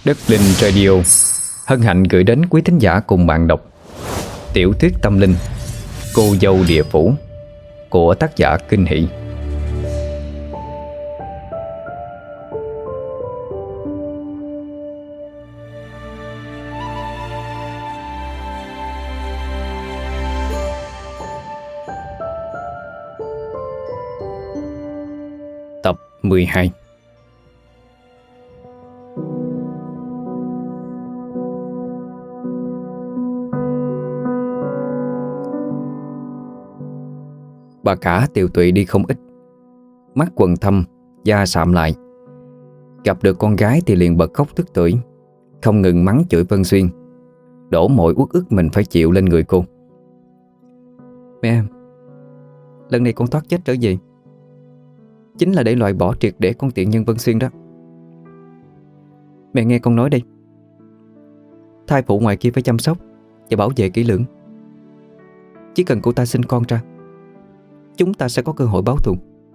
Đất Linh Radio hân hạnh gửi đến quý thính giả cùng bạn đọc tiểu thuyết tâm linh Cô dâu địa phủ của tác giả Kinh Hỷ. Tập 12. Bà cả tiều tụy đi không ít, mắt quầng thâm, da sạm lại. Gặp được con gái thì liền bật khóc tức tưởi, không ngừng mắng chửi Vân Xuyên, đổ mọi uất ức mình phải chịu lên người cô. Mẹ, lần này con thoát chết trở về chính là để loại bỏ triệt để con tiện nhân Vân Xuyên đó. Mẹ nghe con nói đây, thai phụ ngoài kia phải chăm sóc và bảo vệ kỹ lưỡng. Chỉ cần cô ta sinh con ra, chúng ta sẽ có cơ hội báo thù.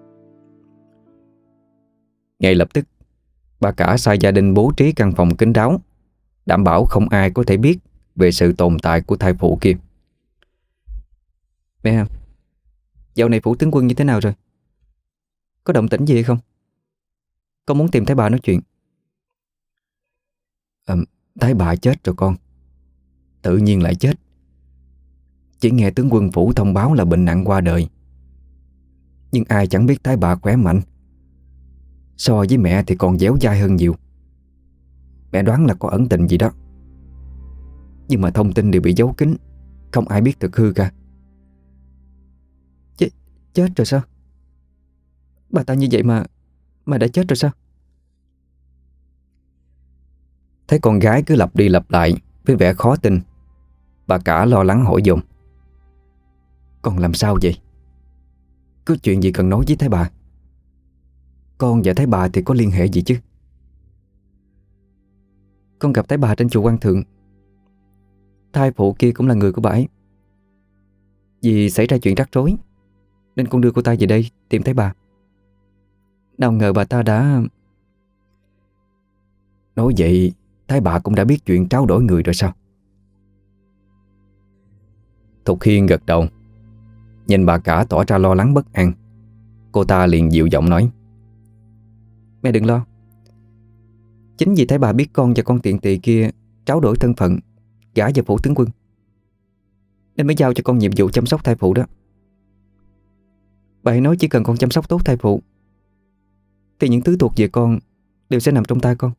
Ngay lập tức, bà cả sai gia đình bố trí căn phòng kín đáo, đảm bảo không ai có thể biết về sự tồn tại của thai phụ kia. Mẹ, dạo này phủ tướng quân như thế nào rồi? Có động tĩnh gì hay không? Con muốn tìm thấy bà nói chuyện. Thấy bà chết rồi con. Tự nhiên lại chết. Chỉ nghe tướng quân phủ thông báo là bệnh nặng qua đời. Nhưng ai chẳng biết Thái bà khỏe mạnh. So với mẹ thì còn dẻo dai hơn nhiều. Mẹ đoán là có ẩn tình gì đó. Nhưng mà thông tin đều bị giấu kín, không ai biết thực hư cả. Chết rồi sao? Bà ta như vậy mà đã chết rồi sao? Thấy con gái cứ lặp đi lặp lại với vẻ khó tin, bà cả lo lắng hỏi dồn. Con làm sao vậy? Có chuyện gì cần nói với Thái bà? Con và Thái bà thì có liên hệ gì chứ? Con gặp Thái bà trên chùa Quan Thượng. Thai phụ kia cũng là người của bà ấy. Vì xảy ra chuyện rắc rối nên con đưa cô ta về đây tìm Thái bà. Nào ngờ bà ta đã... Nói vậy Thái bà cũng đã biết chuyện tráo đổi người rồi sao? Thục Hiên gật đầu. Nhìn bà cả tỏ ra lo lắng bất an, cô ta liền dịu giọng nói. Mẹ đừng lo. Chính vì Thái bà biết con và con tiện tỳ kia tráo đổi thân phận, gả vào phủ tướng quân, nên mới giao cho con nhiệm vụ chăm sóc thai phụ đó. Bà hãy nói chỉ cần con chăm sóc tốt thai phụ thì những thứ thuộc về con đều sẽ nằm trong tay con.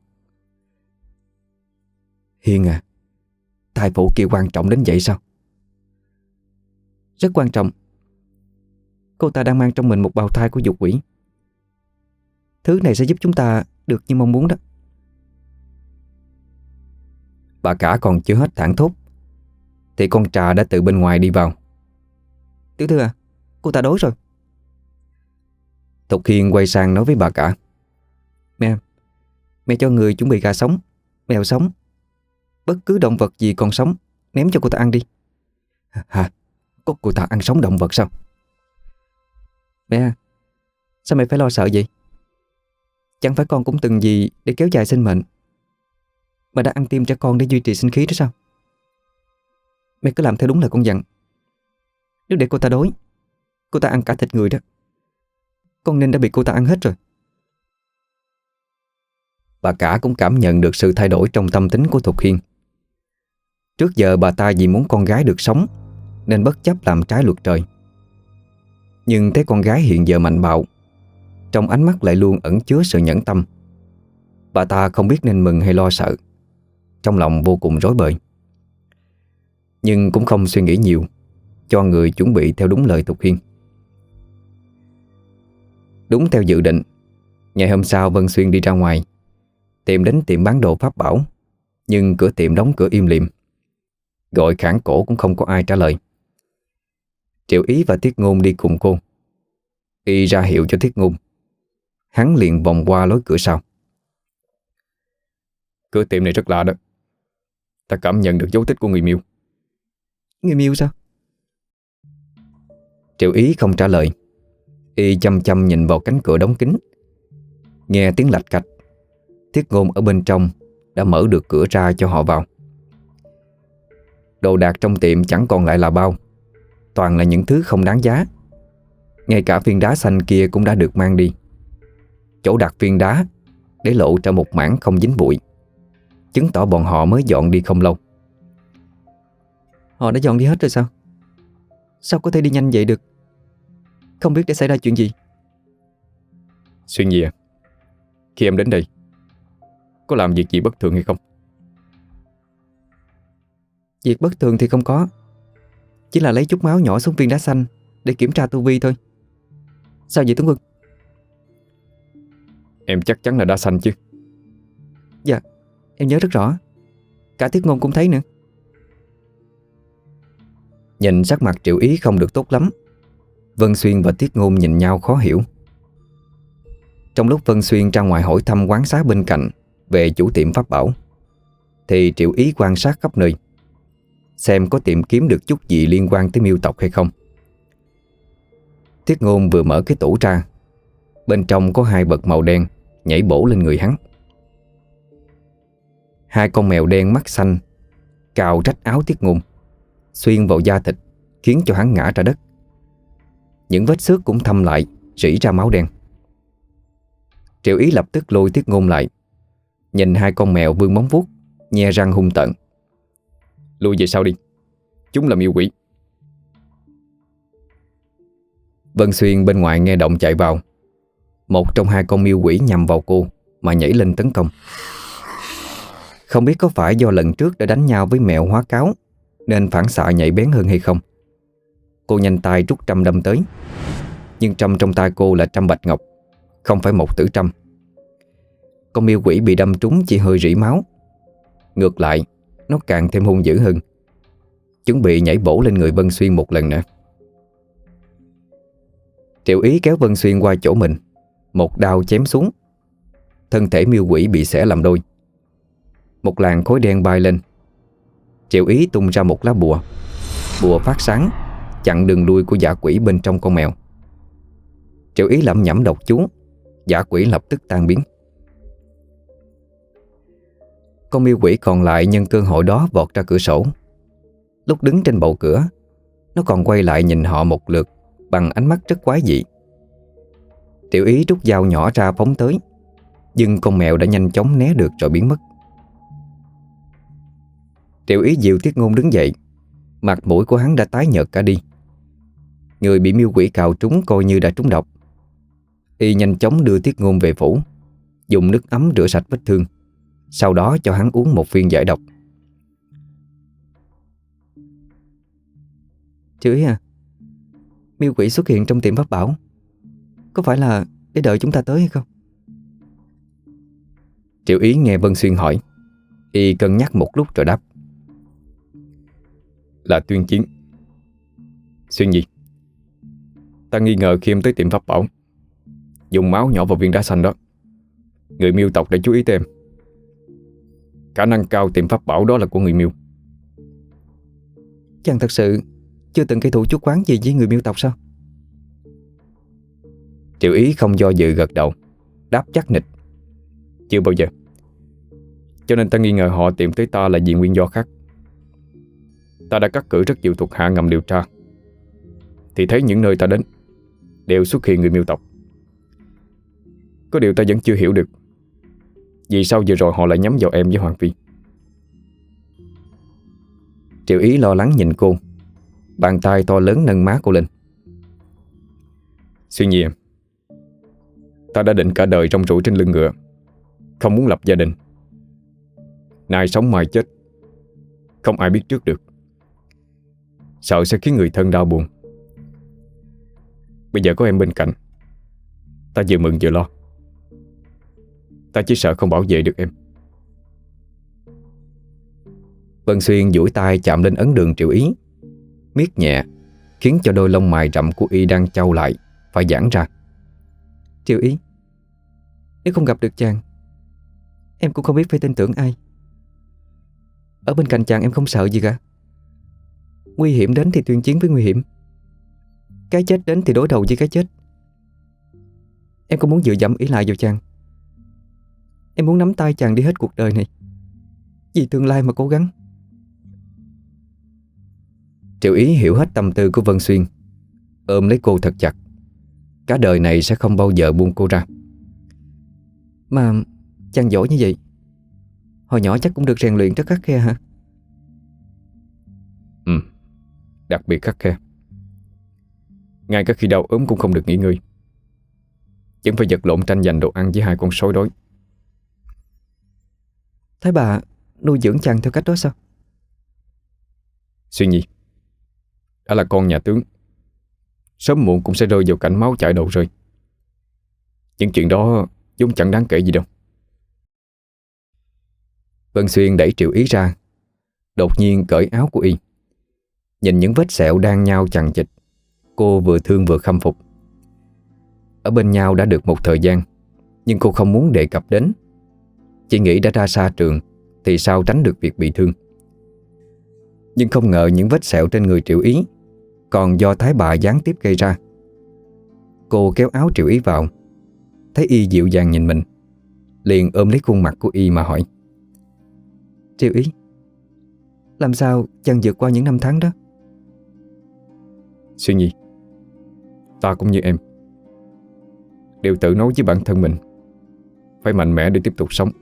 Hiên à, thai phụ kia quan trọng đến vậy sao? Rất quan trọng. Cô ta đang mang trong mình một bào thai của dục quỷ. Thứ này sẽ giúp chúng ta được như mong muốn đó. Bà cả còn chưa hết thảng thốt thì con Trà đã từ bên ngoài đi vào. Tiểu thư à, cô ta đói rồi. Thục Hiên quay sang nói với bà cả. Mẹ cho người chuẩn bị gà sống, mèo sống, bất cứ động vật gì còn sống ném cho cô ta ăn đi. Hả? Có cô ta ăn sống động vật sao? Mẹ, sao mẹ phải lo sợ vậy? Chẳng phải con cũng từng gì để kéo dài sinh mệnh mà đã ăn tim cho con để duy trì sinh khí đó sao? Mẹ cứ làm theo đúng lời con dặn. Nếu để cô ta đói, cô ta ăn cả thịt người đó, con nên đã bị cô ta ăn hết rồi. Bà cả cũng cảm nhận được sự thay đổi trong tâm tính của Thục Hiên. Trước giờ bà ta vì muốn con gái được sống nên bất chấp làm trái luật trời. Nhưng thấy con gái hiện giờ mạnh bạo, trong ánh mắt lại luôn ẩn chứa sự nhẫn tâm. Bà ta không biết nên mừng hay lo sợ, trong lòng vô cùng rối bời. Nhưng cũng không suy nghĩ nhiều, cho người chuẩn bị theo đúng lời Thục Hiên. Đúng theo dự định, ngày hôm sau Vân Xuyên đi ra ngoài tìm đến tiệm bán đồ pháp bảo, nhưng cửa tiệm đóng cửa im lìm. Gọi khản cổ cũng không có ai trả lời. Triệu Ý và Thiết Ngôn đi cùng cô. Y ra hiệu cho Thiết Ngôn, hắn liền vòng qua lối cửa sau. Cửa tiệm này rất lạ đó. Ta cảm nhận được dấu tích của người miêu. Người miêu sao? Triệu Ý không trả lời. Y chăm chăm nhìn vào cánh cửa đóng kín. Nghe tiếng lạch cạch, Thiết Ngôn ở bên trong đã mở được cửa ra cho họ vào. Đồ đạc trong tiệm chẳng còn lại là bao, toàn là những thứ không đáng giá. Ngay cả viên đá xanh kia cũng đã được mang đi. Chỗ đặt viên đá để lộ ra một mảng không dính bụi, chứng tỏ bọn họ mới dọn đi không lâu. Họ đã dọn đi hết rồi sao? Sao có thể đi nhanh vậy được? Không biết đã xảy ra chuyện gì. Xuyên gì à? Khi em đến đây có làm việc gì bất thường hay không? Việc bất thường thì không có, chỉ là lấy chút máu nhỏ xuống viên đá xanh để kiểm tra tu vi thôi. Sao vậy Tuấn Quân? Em chắc chắn là đá xanh chứ? Dạ, em nhớ rất rõ. Cả Thiết Ngôn cũng thấy nữa. Nhìn sắc mặt Triệu Ý không được tốt lắm, Vân Xuyên và Tiết Ngôn nhìn nhau khó hiểu. Trong lúc Vân Xuyên ra ngoài hỏi thăm quán xá bên cạnh về chủ tiệm pháp bảo, thì Triệu Ý quan sát khắp nơi, xem có tìm kiếm được chút gì liên quan tới miêu tộc hay không. Tiết Ngôn vừa mở cái tủ ra, bên trong có 2 vật màu đen nhảy bổ lên người hắn. 2 con mèo đen mắt xanh cào rách áo Tiết Ngôn, xuyên vào da thịt, khiến cho hắn ngã ra đất. Những vết xước cũng thâm lại, rỉ ra máu đen. Triệu Ý lập tức lôi Tiết Ngôn lại, nhìn 2 con mèo vươn móng vuốt, nhe răng hung tợn. Lui về sau đi, chúng là miêu quỷ. Vân Xuyên bên ngoài nghe động chạy vào. Một trong 2 con miêu quỷ nhằm vào cô mà nhảy lên tấn công. Không biết có phải do lần trước đã đánh nhau với mèo hóa cáo nên phản xạ nhạy bén hơn hay không. Cô nhanh tay rút trâm đâm tới. Nhưng trâm trong tay cô là trâm bạch ngọc, không phải một tử trâm. Con miêu quỷ bị đâm trúng chỉ hơi rỉ máu. Ngược lại, nó càng thêm hung dữ hơn, chuẩn bị nhảy bổ lên người Vân Xuyên một lần nữa. Triệu Ý kéo Vân Xuyên qua chỗ mình, một đao chém xuống. Thân thể miêu quỷ bị xẻ làm đôi. Một làn khói đen bay lên. Triệu Ý tung ra một lá bùa. Bùa phát sáng, chặn đường lui của dã quỷ bên trong con mèo. Triệu Ý lẩm nhẩm đọc chú, dã quỷ lập tức tan biến. Con miêu quỷ còn lại nhân cơ hội đó vọt ra cửa sổ. Lúc đứng trên bậu cửa, nó còn quay lại nhìn họ một lượt bằng ánh mắt rất quái dị. Tiểu Ý rút dao nhỏ ra phóng tới, nhưng con mèo đã nhanh chóng né được rồi biến mất. Tiểu Ý dìu Tiết Ngôn đứng dậy. Mặt mũi của hắn đã tái nhợt cả đi. Người bị miêu quỷ cào trúng coi như đã trúng độc. Y nhanh chóng đưa Tiết Ngôn về phủ, dùng nước ấm rửa sạch vết thương, sau đó cho hắn uống một viên giải độc. Chửi à, miêu quỷ xuất hiện trong tiệm pháp bảo, có phải là để đợi chúng ta tới hay không? Triệu Ý nghe Vân Xuyên hỏi, y cân nhắc một lúc rồi đáp. Là tuyên chiến. Xuyên gì? Ta nghi ngờ khi em tới tiệm pháp bảo, dùng máu nhỏ vào viên đá xanh đó, người miêu tộc đã chú ý tới em. Khả năng cao tiệm pháp bảo đó là của người miêu. Chàng thật sự chưa từng gây thù chuốc oán gì với người miêu tộc sao? Triệu Ý không do dự gật đầu, đáp chắc nịch. Chưa bao giờ. Cho nên ta nghi ngờ họ tìm tới ta là vì nguyên do khác. Ta đã cắt cử rất nhiều thuộc hạ ngầm điều tra, thì thấy những nơi ta đến đều xuất hiện người miêu tộc. Có điều ta vẫn chưa hiểu được vì sao vừa rồi họ lại nhắm vào em với Hoàng Phi. Triệu Ý lo lắng nhìn cô, bàn tay to lớn nâng má cô lên. Suy nghĩ em, ta đã định cả đời rong ruổi trên lưng ngựa, không muốn lập gia đình. Nay sống mai chết, không ai biết trước được, sợ sẽ khiến người thân đau buồn. Bây giờ có em bên cạnh, ta vừa mừng vừa lo. Ta chỉ sợ không bảo vệ được em. Vân Xuyên duỗi tay chạm lên ấn đường Triệu Ý, miết nhẹ, khiến cho đôi lông mày rậm của y đang chau lại phải giãn ra. Triệu Ý, nếu không gặp được chàng, em cũng không biết phải tin tưởng ai. Ở bên cạnh chàng em không sợ gì cả. Nguy hiểm đến thì tuyên chiến với nguy hiểm, cái chết đến thì đối đầu với cái chết. Em không muốn dựa dẫm ý lại vào chàng. Em muốn nắm tay chàng đi hết cuộc đời này, Vì tương lai mà cố gắng. Triệu Ý hiểu hết tâm tư của Vân Xuyên, ôm lấy cô thật chặt. Cả đời này sẽ không bao giờ buông cô ra. Mà chàng giỏi như vậy, hồi nhỏ chắc cũng được rèn luyện rất khắt khe hả? Ừ, đặc biệt khắt khe. Ngay cả khi đau ốm cũng không được nghỉ ngơi, vẫn phải vật lộn tranh giành đồ ăn với hai con sói đói. Thấy bà nuôi dưỡng chàng theo cách đó sao? Xuyên Nhi, đã là con nhà tướng, sớm muộn cũng sẽ rơi vào cảnh máu chảy đầu rơi. Những chuyện đó vốn chẳng đáng kể gì đâu. Vân Xuyên đẩy Triệu Ý ra, đột nhiên cởi áo của y. Nhìn những vết sẹo đang nhao chằng chịt, cô vừa thương vừa khâm phục. Ở bên nhau đã được một thời gian, nhưng cô không muốn đề cập đến. Chỉ nghĩ đã ra xa trường thì sao tránh được việc bị thương. Nhưng không ngờ những vết sẹo trên người Triệu Ý còn do Thái bà gián tiếp gây ra. Cô kéo áo Triệu Ý vào, thấy y dịu dàng nhìn mình, liền ôm lấy khuôn mặt của y mà hỏi: Triệu Ý, làm sao chàng vượt qua những năm tháng đó? Xuyên Nhi, ta cũng như em, đều tự nói với bản thân mình phải mạnh mẽ để tiếp tục sống.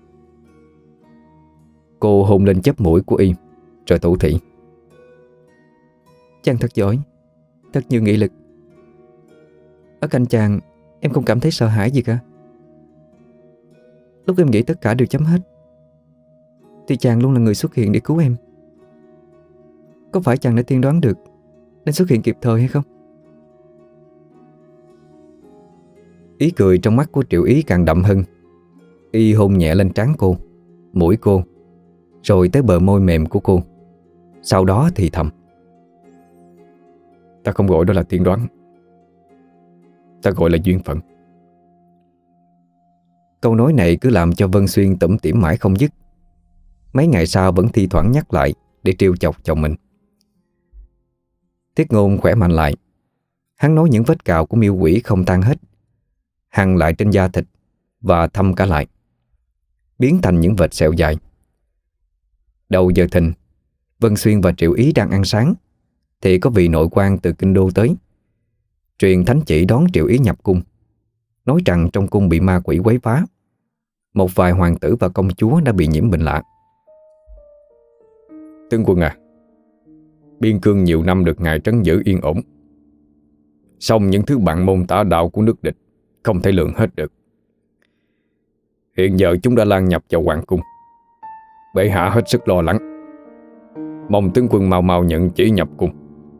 Cô hôn lên chóp mũi của y rồi thủ thỉ: Chàng thật giỏi, thật nhiều nghị lực. Ở cạnh chàng em không cảm thấy sợ hãi gì cả. Lúc em nghĩ tất cả đều chấm hết thì chàng luôn là người xuất hiện để cứu em. Có phải chàng đã tiên đoán được nên xuất hiện kịp thời hay không? Ý cười trong mắt của Triệu Ý càng đậm hơn. Y hôn nhẹ lên trán cô, mũi cô, rồi tới bờ môi mềm của cô. Sau đó thì thầm: Ta không gọi đó là tiên đoán, ta gọi là duyên phận. Câu nói này cứ làm cho Vân Xuyên tủm tỉm mãi không dứt. Mấy ngày sau vẫn thi thoảng nhắc lại để trêu chọc chồng mình. Tiết Ngôn khỏe mạnh lại. Hắn nói những vết cào của miêu quỷ không tan hết, hằn lại trên da thịt và thâm cả lại, biến thành những vệt sẹo dài. Đầu giờ thìn, Vân Xuyên và Triệu Ý đang ăn sáng thì có vị nội quan từ kinh đô tới, truyền thánh chỉ đón Triệu Ý nhập cung, nói rằng trong cung bị ma quỷ quấy phá. Một vài hoàng tử và công chúa đã bị nhiễm bệnh lạ. Tướng quân à, biên cương nhiều năm được ngài trấn giữ yên ổn, song những thứ bạn môn tả đạo của nước địch không thể lượng hết được. Hiện giờ chúng đã lan nhập vào hoàng cung. Bệ hạ hết sức lo lắng, mong tướng quân mau mau nhận chỉ nhập cung.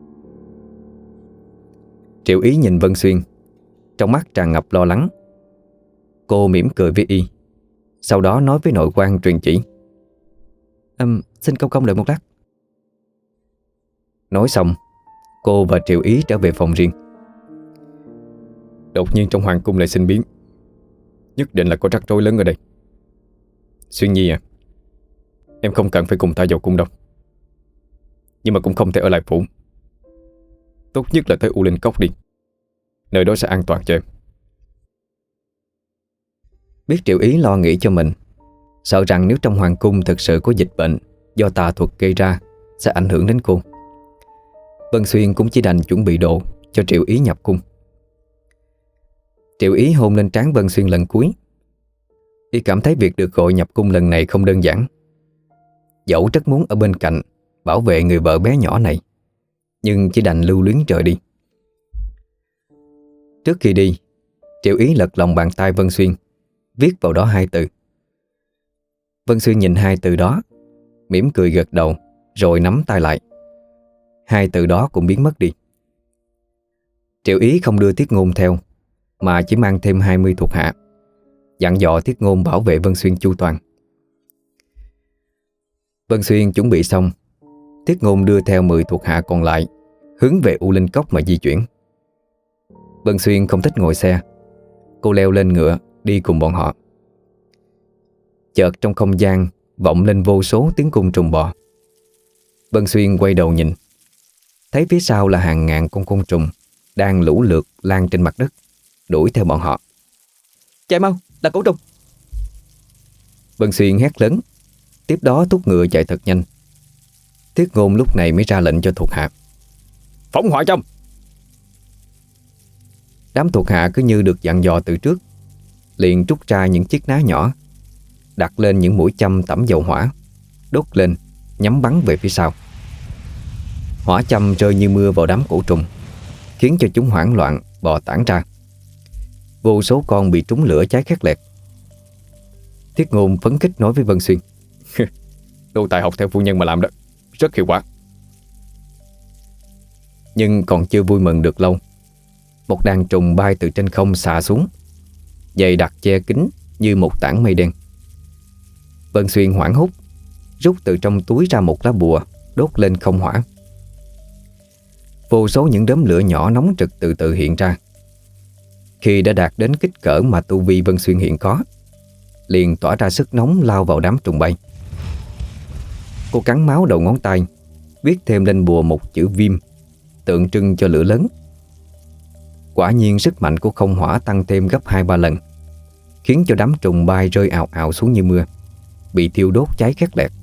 Triệu Ý nhìn Vân Xuyên, trong mắt tràn ngập lo lắng. Cô mỉm cười với y, sau đó nói với nội quan truyền chỉ: Xin công công đợi một lát. Nói xong, cô và Triệu Ý trở về phòng riêng. Đột nhiên trong hoàng cung lại sinh biến, nhất định là có rắc rối lớn ở đây. Xuyên Nhi à, em không cần phải cùng ta vào cung đâu, nhưng mà cũng không thể ở lại phủ. Tốt nhất là tới U Linh Cốc đi, nơi đó sẽ an toàn cho em. Biết Triệu Ý lo nghĩ cho mình, sợ rằng nếu trong hoàng cung thực sự có dịch bệnh do tà thuật gây ra sẽ ảnh hưởng đến cô, Vân Xuyên cũng chỉ đành chuẩn bị đồ cho Triệu Ý nhập cung. Triệu Ý hôn lên trán Vân Xuyên lần cuối. Y cảm thấy việc được gọi nhập cung lần này không đơn giản. Dẫu rất muốn ở bên cạnh bảo vệ người vợ bé nhỏ này, nhưng chỉ đành lưu luyến rời đi. Trước khi đi, Triệu Ý lật lòng bàn tay Vân Xuyên, viết vào đó 2 từ. Vân Xuyên nhìn 2 từ đó, mỉm cười gật đầu, rồi nắm tay lại. 2 từ đó cũng biến mất đi. Triệu Ý không đưa Tiết Ngôn theo, mà chỉ mang thêm 20 thuộc hạ, dặn dò Tiết Ngôn bảo vệ Vân Xuyên chu toàn. Vân Xuyên chuẩn bị xong, Tiết Ngôn đưa theo 10 thuộc hạ còn lại hướng về U Linh Cốc mà di chuyển. Vân Xuyên không thích ngồi xe, cô leo lên ngựa đi cùng bọn họ. Chợt trong không gian vọng lên vô số tiếng côn trùng bò. Vân Xuyên quay đầu nhìn, thấy phía sau là hàng ngàn con côn trùng đang lũ lượt lan trên mặt đất, đuổi theo bọn họ. Chạy mau, là cổ trùng! Vân Xuyên hét lớn, Tiếp đó thúc ngựa chạy thật nhanh. Thiết Ngôn lúc này mới ra lệnh cho thuộc hạ: phóng hỏa châm. Đám thuộc hạ cứ như được dặn dò từ trước, liền rút ra những chiếc ná nhỏ, đặt lên những mũi châm tẩm dầu hỏa, đốt lên, nhắm bắn về phía sau. Hỏa châm rơi như mưa vào đám cổ trùng, khiến cho chúng hoảng loạn bò tản ra. Vô số con bị trúng lửa cháy khét lẹt. Thiết Ngôn phấn khích nói với Vân Xuyên: Đô tài học theo phu nhân mà làm đó, rất hiệu quả. Nhưng còn chưa vui mừng được lâu, một đàn trùng bay từ trên không xà xuống, dày đặc che kín như một tảng mây đen. Vân Xuyên hoảng hốt, rút từ trong túi ra một lá bùa, đốt lên không hỏa. Vô số những đốm lửa nhỏ nóng rực từ từ hiện ra. Khi đã đạt đến kích cỡ mà tu vi Vân Xuyên hiện có, liền tỏa ra sức nóng lao vào đám trùng bay. Cô cắn máu đầu ngón tay, viết thêm lên bùa một chữ viêm, tượng trưng cho lửa lớn. Quả nhiên sức mạnh của không hỏa tăng thêm gấp 2-3 lần, khiến cho đám trùng bay rơi ào ào xuống như mưa, bị thiêu đốt cháy khét lẹt.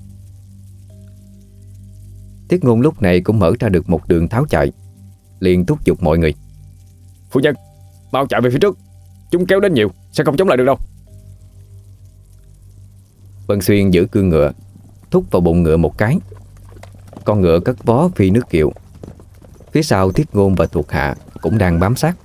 Thiết Ngôn lúc này cũng mở ra được một đường tháo chạy, liền thúc giục mọi người: Phu nhân, mau chạy về phía trước, chúng kéo đến nhiều, sẽ không chống lại được đâu. Vân Xuyên giữ cương ngựa, thúc vào bụng ngựa một cái. Con ngựa cất vó phi nước kiệu. Phía sau Thiết Ngôn và thuộc hạ cũng đang bám sát.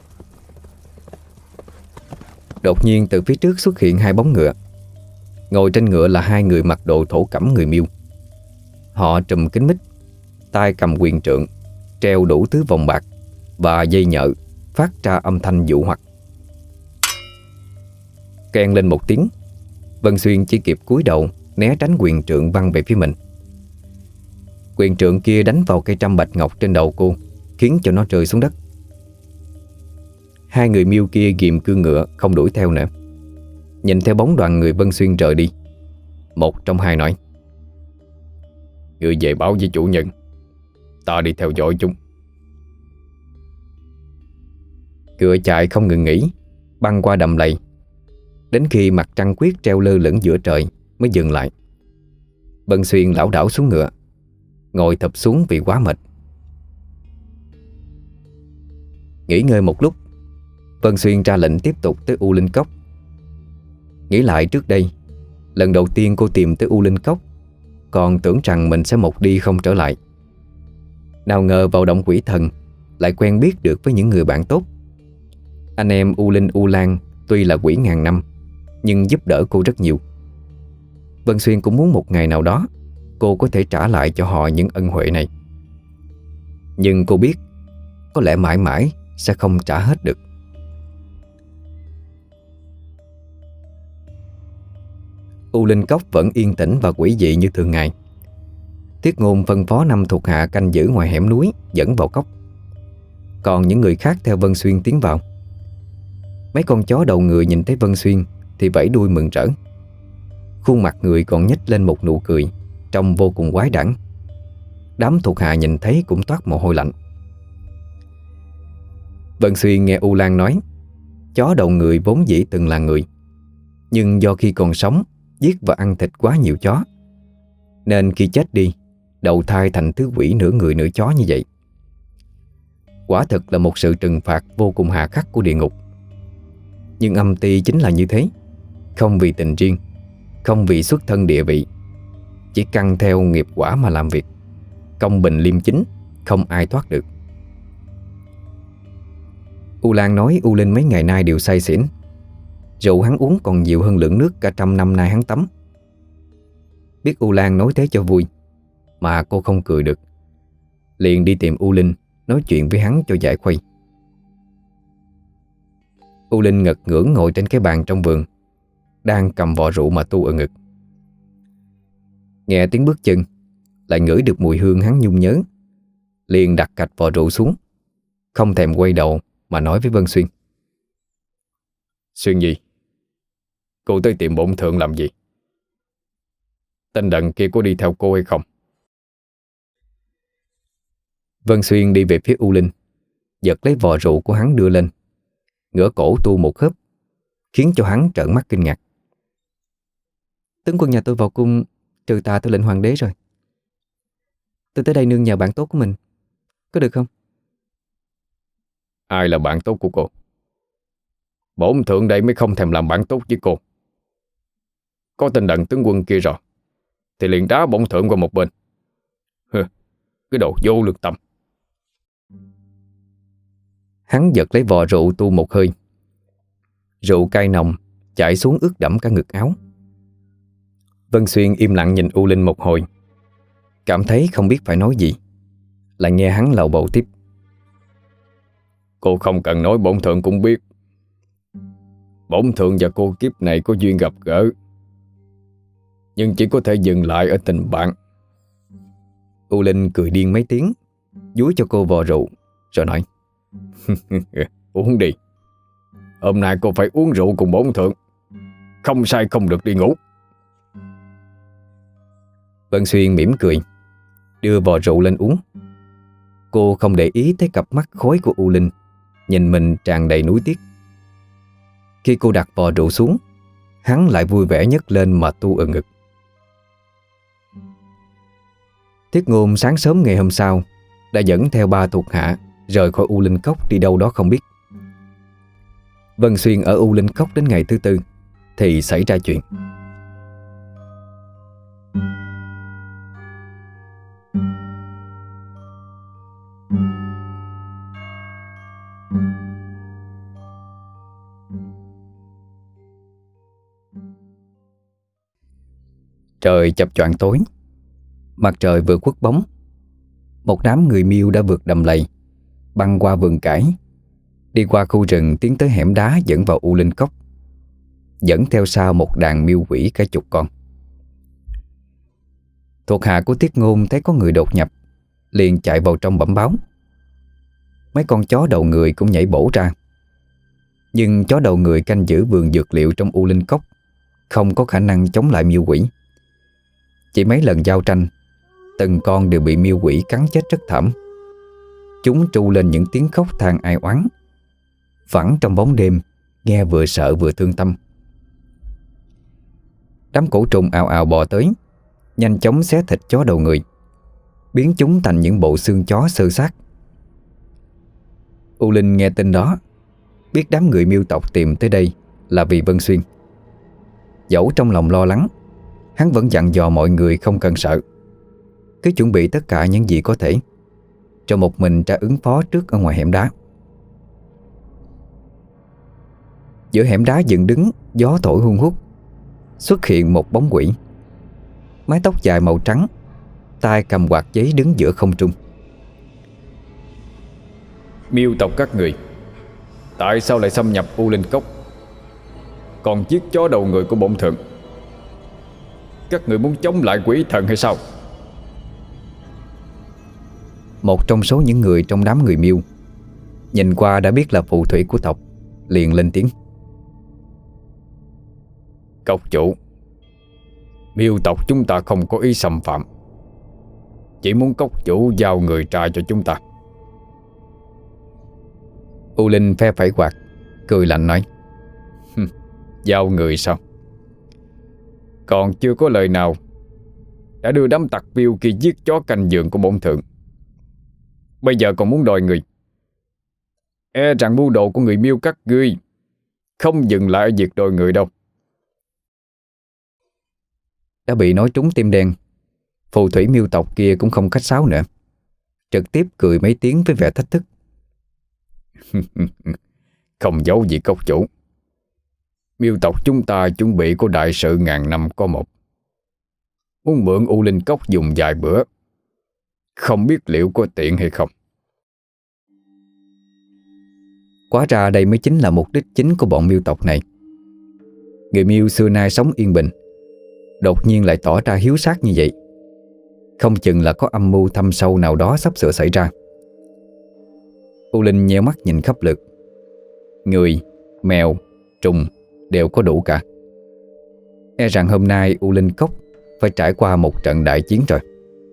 Đột nhiên từ phía trước xuất hiện 2 bóng ngựa. Ngồi trên ngựa là 2 người mặc đồ thổ cẩm người Miêu. Họ trùm kính mít, tay cầm quyền trượng, treo đủ thứ vòng bạc và dây nhợ, phát ra âm thanh dụ hoặc. Keng lên một tiếng, Vân Xuyên chỉ kịp cúi đầu né tránh quyền trượng văng về phía mình. Quyền trượng kia đánh vào cây trăm bạch ngọc trên đầu cô, khiến cho nó rơi xuống đất. 2 người Miêu kia ghìm cương ngựa không đuổi theo nữa. Nhìn theo bóng đoàn người Vân Xuyên rời đi, một trong 2 nói: Người về báo với chủ nhân, ta đi theo dõi chúng. Ngựa chạy không ngừng nghỉ, băng qua đầm lầy, đến khi mặt trăng khuyết treo lơ lửng giữa trời mới dừng lại. Vân Xuyên lảo đảo xuống ngựa, ngồi thụp xuống vì quá mệt. Nghỉ ngơi một lúc, Vân Xuyên ra lệnh tiếp tục tới U Linh Cốc. Nghĩ lại trước đây, lần đầu tiên cô tìm tới U Linh Cốc, còn tưởng rằng mình sẽ một đi không trở lại. Nào ngờ vào động quỷ thần lại quen biết được với những người bạn tốt. Anh em U Linh U Lan tuy là quỷ ngàn năm, nhưng giúp đỡ cô rất nhiều. Vân Xuyên cũng muốn một ngày nào đó cô có thể trả lại cho họ những ân huệ này. Nhưng cô biết có lẽ mãi mãi sẽ không trả hết được. U Linh Cốc vẫn yên tĩnh và quỷ dị như thường ngày. Thiết Ngôn phân phó 5 thuộc hạ canh giữ ngoài hẻm núi dẫn vào cốc, còn những người khác theo Vân Xuyên tiến vào. Mấy con chó đầu người nhìn thấy Vân Xuyên thì vẫy đuôi mừng rỡ. Khuôn mặt người còn nhếch lên một nụ cười, trông vô cùng quái đản. Đám thuộc hạ nhìn thấy cũng toát mồ hôi lạnh. Vân Xuyên nghe U Lan nói chó đầu người vốn dĩ từng là người, nhưng do khi còn sống giết và ăn thịt quá nhiều chó, nên khi chết đi đầu thai thành thứ quỷ nửa người nửa chó như vậy. Quả thực là một sự trừng phạt vô cùng hà khắc của địa ngục. Nhưng âm ty chính là như thế, không vì tình riêng, không vì xuất thân địa vị, chỉ căn theo nghiệp quả mà làm việc, công bình liêm chính, không ai thoát được. U Lan nói U Linh mấy ngày nay đều say xỉn, rượu hắn uống còn nhiều hơn lượng nước cả 100 năm nay hắn tắm. Biết U Lan nói thế cho vui mà cô không cười được, liền đi tìm U Linh nói chuyện với hắn cho giải khuây. U Linh ngật ngưỡng ngồi trên cái bàn trong vườn, đang cầm vò rượu mà tu ở ngực. Nghe tiếng bước chân, lại ngửi được mùi hương hắn nhung nhớ, liền đặt cạch vò rượu xuống, không thèm quay đầu mà nói với Vân Xuyên: Xuyên gì? Cô tới tìm bổn thượng làm gì? Tên đần kia có đi theo cô hay không? Vân Xuyên đi về phía U Linh, giật lấy vò rượu của hắn đưa lên, ngửa cổ tu một hớp, khiến cho hắn trợn mắt kinh ngạc. Tướng quân nhà tôi vào cung trừ tà tôi lệnh hoàng đế rồi. Tôi tới đây nương nhờ bạn tốt của mình, có được không? Ai là bạn tốt của cô? Bổn thượng đây mới không thèm làm bạn tốt với cô. Có tên Đặng tướng quân kia rồi thì liền đá bổn thượng qua một bên. Cái đồ vô lương tâm. Hắn giật lấy vò rượu tu một hơi. Rượu cay nồng chảy xuống ướt đẫm cả ngực áo. Vân Xuyên im lặng nhìn U Linh một hồi, cảm thấy không biết phải nói gì. Lại nghe hắn lầu bầu tiếp. Cô không cần nói, bổn thượng cũng biết. Bổn thượng và cô kiếp này có duyên gặp gỡ, nhưng chỉ có thể dừng lại ở tình bạn. U Linh cười điên mấy tiếng, dúi cho cô vò rượu rồi nói: Uống đi. Hôm nay cô phải uống rượu cùng bổn thượng, không say không được đi ngủ. Vân Xuyên mỉm cười, đưa vò rượu lên uống. Cô không để ý tới cặp mắt khối của U Linh nhìn mình tràn đầy nuối tiếc. Khi cô đặt vò rượu xuống, hắn lại vui vẻ nhấc lên mà tu ở ngực. Thiết Ngôn sáng sớm ngày hôm sau đã dẫn theo 3 thuộc hạ rời khỏi U Linh Cốc đi đâu đó không biết. Vân Xuyên ở U Linh Cốc đến ngày thứ 4 thì xảy ra chuyện. Trời chập choạng tối, mặt trời vừa khuất bóng. Một đám người Miêu đã vượt đầm lầy, băng qua vườn cải, đi qua khu rừng tiến tới hẻm đá dẫn vào U Linh Cốc, dẫn theo sau một đàn miêu quỷ cả chục con. Thuộc hạ của Tiết Ngôn thấy có người đột nhập, liền chạy vào trong bẩm báo. Mấy con chó đầu người cũng nhảy bổ ra. Nhưng chó đầu người canh giữ vườn dược liệu trong U Linh Cốc không có khả năng chống lại miêu quỷ. Chỉ mấy lần giao tranh, từng con đều bị miêu quỷ cắn chết rất thảm. Chúng tru lên những tiếng khóc than ai oán, vẳng trong bóng đêm, nghe vừa sợ vừa thương tâm. Đám cổ trùng ào ào bò tới, nhanh chóng xé thịt chó đầu người, biến chúng thành những bộ xương chó xơ xác. U Linh nghe tin đó, biết đám người miêu tộc tìm tới đây là vì Vân Xuyên. Dẫu trong lòng lo lắng, hắn vẫn dặn dò mọi người không cần sợ, cứ chuẩn bị tất cả những gì có thể, rồi một mình ra ứng phó trước ở ngoài hẻm đá. Giữa hẻm đá dựng đứng, gió thổi hun hút, xuất hiện một bóng quỷ. Mái tóc dài màu trắng, tay cầm quạt giấy đứng giữa không trung. Miêu tộc các người, tại sao lại xâm nhập U Linh Cốc, còn giết chó đầu người của bổn thượng? Các người muốn chống lại quỷ thần hay sao? Một trong số những người trong đám người Miêu nhìn qua đã biết là phù thủy của tộc, liền lên tiếng: Cốc chủ, miêu tộc chúng ta không có ý xâm phạm, chỉ muốn cốc chủ giao người trại cho chúng ta. U Linh phe phẩy quạt, cười lạnh nói: Giao người sao? Còn chưa có lời nào đã đưa đám tặc miêu kia giết chó canh giường của bổn thượng, bây giờ còn muốn đòi người. E rằng mưu đồ của người miêu các ngươi không dừng lại ở việc đòi người đâu. Đã bị nói trúng tim đen, phù thủy miêu tộc kia cũng không khách sáo nữa, trực tiếp cười mấy tiếng với vẻ thách thức: Không giấu gì cốc chủ, miêu tộc chúng ta chuẩn bị có đại sự ngàn năm có một, muốn mượn U Linh Cốc dùng vài bữa, không biết liệu có tiện hay không. Quá ra đây mới chính là mục đích chính của bọn miêu tộc này. Người miêu xưa nay sống yên bình, đột nhiên lại tỏ ra hiếu sát như vậy, không chừng là có âm mưu thâm sâu nào đó sắp sửa xảy ra. U Linh nheo mắt nhìn khắp lượt, người, mèo, trùng đều có đủ cả. E rằng hôm nay U Linh Cốc phải trải qua một trận đại chiến rồi.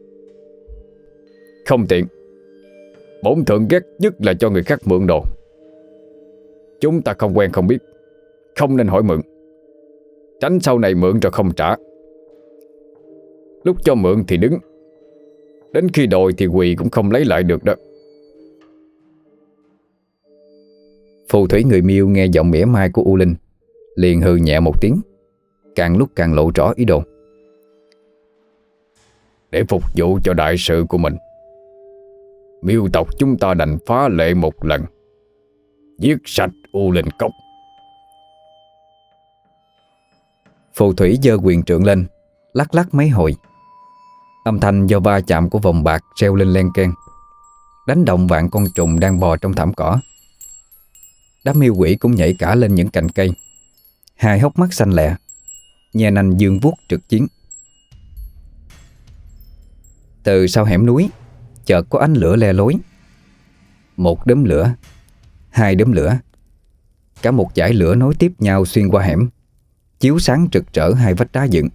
Không tiện. Bổn thượng ghét nhất là cho người khác mượn đồ. Chúng ta không quen không biết, không nên hỏi mượn, tránh sau này mượn rồi không trả. Lúc cho mượn thì đứng, đến khi đòi thì quỳ cũng không lấy lại được đó. Phù thủy người Miêu nghe giọng mỉa mai của U Linh, liền hừ nhẹ một tiếng, càng lúc càng lộ rõ ý đồ. Để phục vụ cho đại sự của mình, Miêu tộc chúng ta đành phá lệ một lần, giết sạch U Linh Cốc. Phù thủy giơ quyền trượng lên, lắc lắc mấy hồi. Âm thanh do va chạm của vòng bạc reo lên len keng, đánh động vạn con trùng đang bò trong thảm cỏ. Đám miêu quỷ cũng nhảy cả lên những cành cây, hai hốc mắt xanh lẹ, nhe nanh dương vuốt trực chiến. Từ sau hẻm núi chợt có ánh lửa le lối. Một đốm lửa, hai đốm lửa, cả một dải lửa nối tiếp nhau xuyên qua hẻm, chiếu sáng rực rỡ hai vách đá dựng.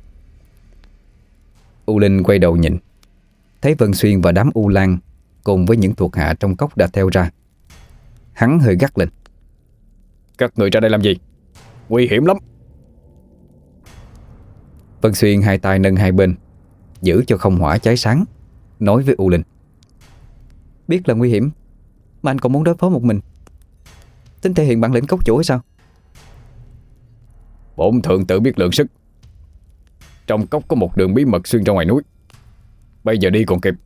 U Linh quay đầu nhìn, thấy Vân Xuyên và đám U Lan cùng với những thuộc hạ trong cốc đã theo ra. Hắn hơi gắt lên: Các người ra đây làm gì? Nguy hiểm lắm. Vân Xuyên hai tay nâng hai bên, giữ cho không hỏa cháy sáng, nói với U Linh: Biết là nguy hiểm mà anh còn muốn đối phó một mình, tính thể hiện bản lĩnh cốc chủ hay sao? Bổn thượng tự biết lượng sức. Trong cốc có một đường bí mật xuyên ra ngoài núi, bây giờ đi còn kịp.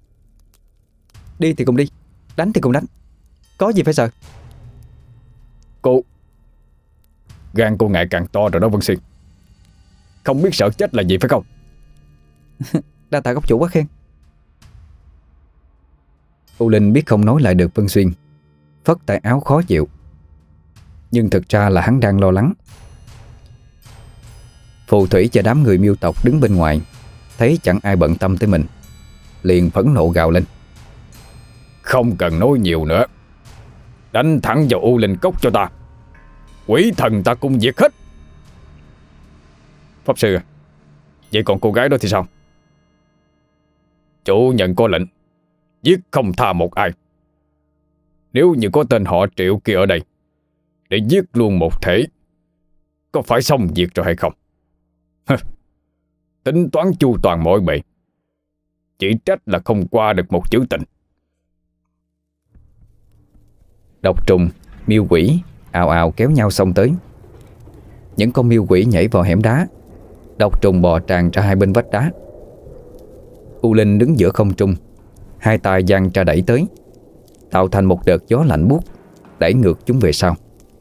Đi thì cùng đi, đánh thì cùng đánh, có gì phải sợ. Cô, gan cô ngày càng to rồi đó Vân Xuyên. Không biết sợ chết là gì phải không? Đa tạ cốc chủ quá khen. U Linh biết không nói lại được Vân Xuyên, phất tay áo khó chịu. Nhưng thực ra là hắn đang lo lắng. Phù thủy và đám người Miêu tộc đứng bên ngoài thấy chẳng ai bận tâm tới mình, liền phẫn nộ gào lên: Không cần nói nhiều nữa, đánh thẳng vào U Linh Cốc cho ta. Quỷ thần ta cùng diệt hết. Pháp sư à, vậy còn cô gái đó thì sao? Chủ nhận có lệnh giết không tha một ai. Nếu như có tên họ Triệu kia ở đây để giết luôn một thể, có phải xong việc rồi hay không? Tính toán chu toàn mọi bề, chỉ trách là không qua được một chữ tình. Độc trùng, miêu quỷ ào ào kéo nhau xông tới. Những con miêu quỷ nhảy vào hẻm đá, độc trùng bò tràn ra hai bên vách đá. U Linh đứng giữa không trung, hai tay giang ra đẩy tới, tạo thành một đợt gió lạnh buốt đẩy ngược chúng về sau.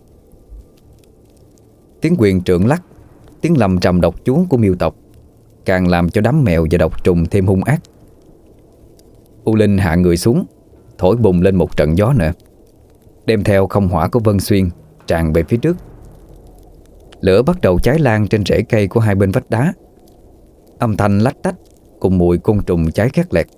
Tiếng quyền trượng lắc, tiếng lầm trầm độc chú của miêu tộc càng làm cho đám mèo và độc trùng thêm hung ác. U Linh hạ người xuống, thổi bùng lên một trận gió nữa, đem theo không hỏa của Vân Xuyên tràn về phía trước. Lửa bắt đầu cháy lan trên rễ cây của hai bên vách đá, âm thanh lách tách cùng mùi côn trùng cháy khét lẹt.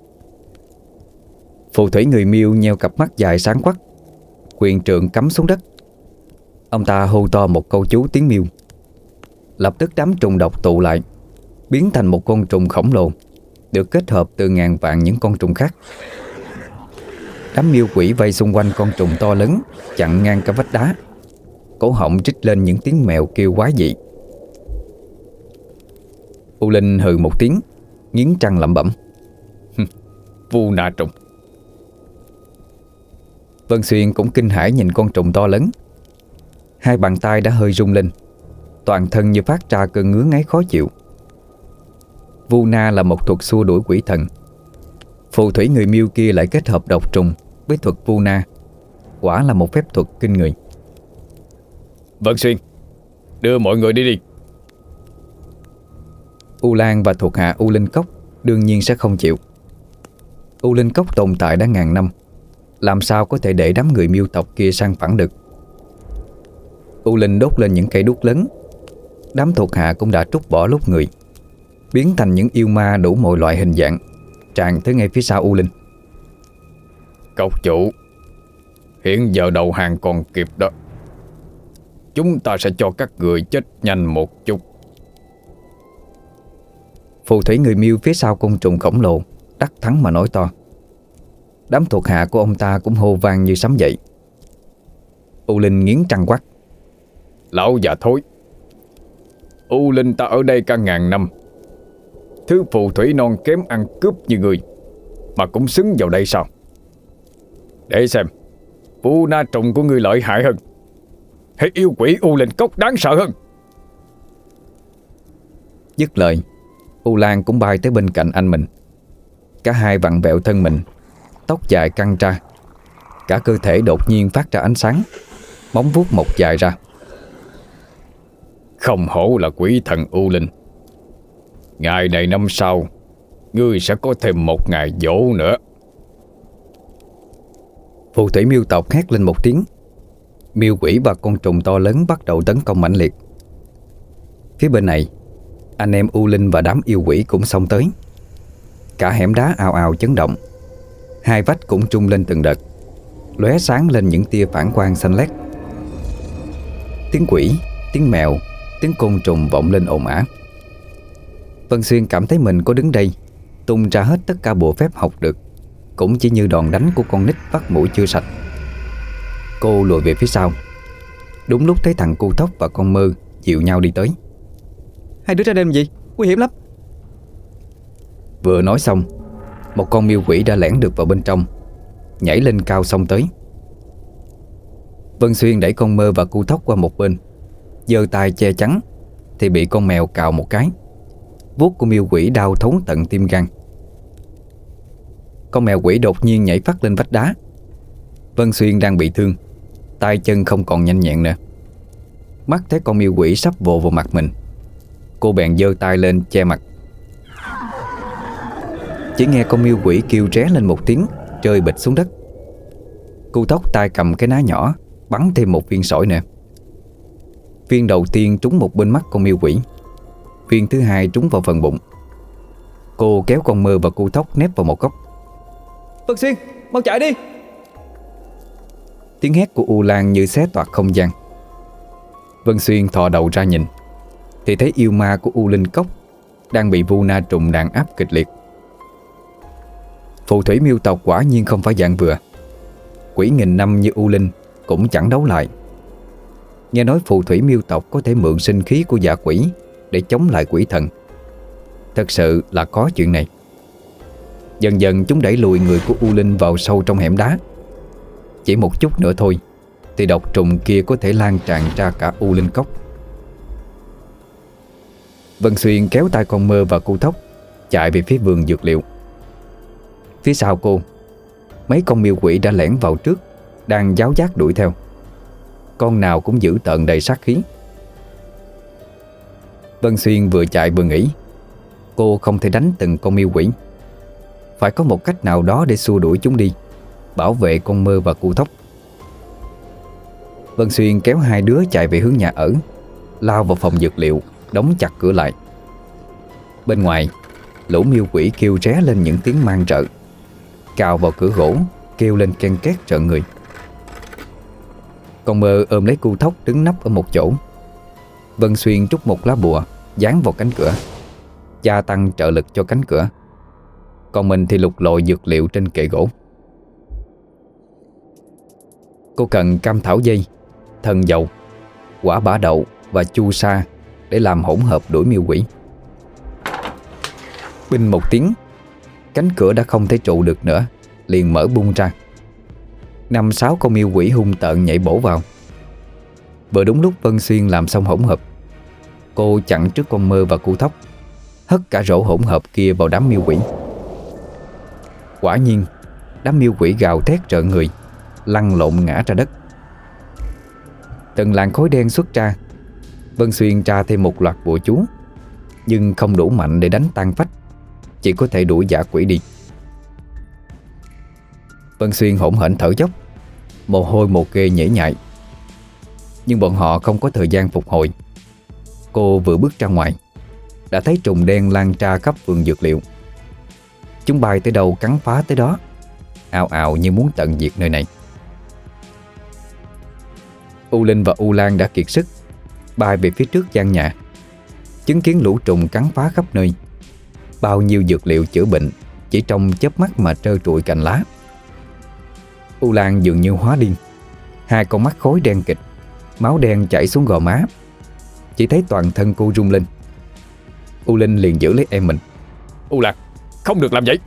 Phù thủy người Miêu nheo cặp mắt dài sáng quắc, quyền trượng cắm xuống đất. Ông ta hô to một câu chú tiếng Miêu. Lập tức đám trùng độc tụ lại, biến thành một con trùng khổng lồ, được kết hợp từ ngàn vạn những con trùng khác. Đám miêu quỷ vây xung quanh con trùng to lớn, chặn ngang cả vách đá, cổ họng rít lên những tiếng mèo kêu quái dị. U Linh hừ một tiếng, nghiến răng lẩm bẩm: Vu na trùng. Vân Xuyên cũng kinh hãi nhìn con trùng to lớn. Hai bàn tay đã hơi rung lên, toàn thân như phát ra cơn ngứa ngáy khó chịu. Vu na là một thuật xua đuổi quỷ thần. Phù thủy người Miêu kia lại kết hợp độc trùng với thuật vu na, quả là một phép thuật kinh người. Vân Xuyên, đưa mọi người đi đi. U Lan và thuộc hạ U Linh Cốc đương nhiên sẽ không chịu. U Linh Cốc tồn tại đã ngàn năm, làm sao có thể để đám người Miêu tộc kia sang phẳng được. U Linh đốt lên những cây đuốc lớn. Đám thuộc hạ cũng đã trút bỏ lút người, biến thành những yêu ma đủ mọi loại hình dạng, tràn tới ngay phía sau U Linh. Cốc chủ, hiện giờ đầu hàng còn kịp đó. Chúng ta sẽ cho các người chết nhanh một chút. Phù thủy người Miêu phía sau côn trùng khổng lồ đắc thắng mà nói to. Đám thuộc hạ của ông ta cũng hô vang như sấm dậy. U Linh nghiến răng quát: Lão già thối, U Linh ta ở đây cả ngàn năm, Thứ phù thủy non kém ăn cướp như người mà cũng xứng vào đây sao? Để xem Vu Na trùng của ngươi lợi hại hơn hay yêu quỷ U Linh Cốc đáng sợ hơn? Dứt lời, U Lan cũng bay tới bên cạnh anh mình. Cả hai vặn vẹo thân mình, tóc dài căng ra, cả cơ thể đột nhiên phát ra ánh sáng, móng vuốt mọc dài ra. Không hổ là quỷ thần U Linh. Ngày này năm sau, ngươi sẽ có thêm một ngày dỗ nữa. Phù thủy miêu tộc hét lên một tiếng. Miêu quỷ và con trùng to lớn bắt đầu tấn công mãnh liệt. Phía bên này, anh em U Linh và đám yêu quỷ cũng xông tới. Cả hẻm đá ào ào chấn động. Hai vách cũng trung lên từng đợt, lóe sáng lên những tia phản quang xanh lét. Tiếng quỷ, tiếng mèo, tiếng côn trùng vọng lên ồn ào. Vân Xuyên cảm thấy mình có đứng đây tung ra hết tất cả bộ phép học được cũng chỉ như đòn đánh của con nít vắt mũi chưa sạch. Cô lùi về phía sau. Đúng lúc thấy thằng cu tóc và con Mơ dịu nhau đi tới. Hai đứa ra đây làm gì? Nguy hiểm lắm. Vừa nói xong, một con miêu quỷ đã lẻn được vào bên trong, nhảy lên cao xông tới. Vân Xuyên đẩy con Mơ và cu tóc qua một bên, giơ tay che chắn, thì bị con mèo cào một cái. Vuốt của miêu quỷ đau thấu tận tim gan. Con mèo quỷ đột nhiên nhảy phát lên vách đá. Vân Xuyên đang bị thương, tay chân không còn nhanh nhẹn nữa. Mắt thấy con miêu quỷ sắp vồ vào mặt mình, cô bèn giơ tay lên che mặt. Chỉ nghe con miêu quỷ kêu ré lên một tiếng, rơi bịch xuống đất. Cu tóc tay cầm cái ná nhỏ, bắn thêm một viên sỏi nữa. Viên đầu tiên trúng một bên mắt con miêu quỷ, viên thứ hai trúng vào phần bụng. Cô kéo con Mơ và cu tóc nép vào một góc. Vân Xuyên, mau chạy đi. Tiếng hét của U Lan như xé toạc không gian. Vân Xuyên thò đầu ra nhìn, thì thấy yêu ma của U Linh Cốc đang bị Vu Na trùng đàn áp kịch liệt. Phù thủy miêu tộc quả nhiên không phải dạng vừa. Quỷ nghìn năm như U Linh cũng chẳng đấu lại. Nghe nói phù thủy miêu tộc có thể mượn sinh khí của dạ quỷ để chống lại quỷ thần. Thật sự là có chuyện này. Dần dần chúng đẩy lùi người của U Linh vào sâu trong hẻm đá. Chỉ một chút nữa thôi thì độc trùng kia có thể lan tràn ra cả U Linh Cốc. Vân Xuyên kéo tay con Mơ và cu tóc chạy về phía vườn dược liệu. Phía sau cô, mấy con miêu quỷ đã lẻn vào trước, đang giáo giác đuổi theo. Con nào cũng dữ tợn đầy sát khí. Vân Xuyên vừa chạy vừa nghĩ, cô không thể đánh từng con miêu quỷ, phải có một cách nào đó để xua đuổi chúng đi, bảo vệ con Mơ và cu tóc. Vân Xuyên kéo hai đứa chạy về hướng nhà ở, lao vào phòng dược liệu, đóng chặt cửa lại. Bên ngoài, lũ miêu quỷ kêu ré lên những tiếng mang rợ, cào vào cửa gỗ, kêu lên ken két rợn người. Con Mơ ôm lấy cu tóc đứng nấp ở một chỗ. Vân Xuyên trút một lá bùa dán vào cánh cửa, gia tăng trợ lực cho cánh cửa. Còn mình thì lục lọi dược liệu trên kệ gỗ. Cô cần cam thảo dây, thần dầu, quả bả đậu và chu sa để làm hỗn hợp đuổi miêu quỷ. Binh một tiếng, cánh cửa đã không thể trụ được nữa, liền mở bung ra. 5-6 con miêu quỷ hung tợn nhảy bổ vào. Vừa đúng lúc Vân Xuyên làm xong hỗn hợp, cô chặn trước con Mơ và cu tóc, hất cả rổ hỗn hợp kia vào đám miêu quỷ. Quả nhiên, đám miêu quỷ gào thét rợn người, lăn lộn ngã ra đất. Từng làn khói đen xuất ra. Vân Xuyên tra thêm một loạt bùa chú, nhưng không đủ mạnh để đánh tan phách, chỉ có thể đuổi dã quỷ đi. Vân Xuyên hỗn hển thở dốc, mồ hôi một ghê nhễ nhại. Nhưng bọn họ không có thời gian phục hồi. Cô vừa bước ra ngoài đã thấy trùng đen lan ra khắp vườn dược liệu. Chúng bay tới đâu cắn phá tới đó, ào ào như muốn tận diệt nơi này. U Linh và U Lan đã kiệt sức, bay về phía trước gian nhà, chứng kiến lũ trùng cắn phá khắp nơi. Bao nhiêu dược liệu chữa bệnh chỉ trong chớp mắt mà trơ trụi cành lá. U Lan dường như hóa điên, hai con mắt khối đen kịt, máu đen chảy xuống gò má. Chỉ thấy toàn thân cô rung lên. U Linh liền giữ lấy em mình. U Lan, không được làm vậy.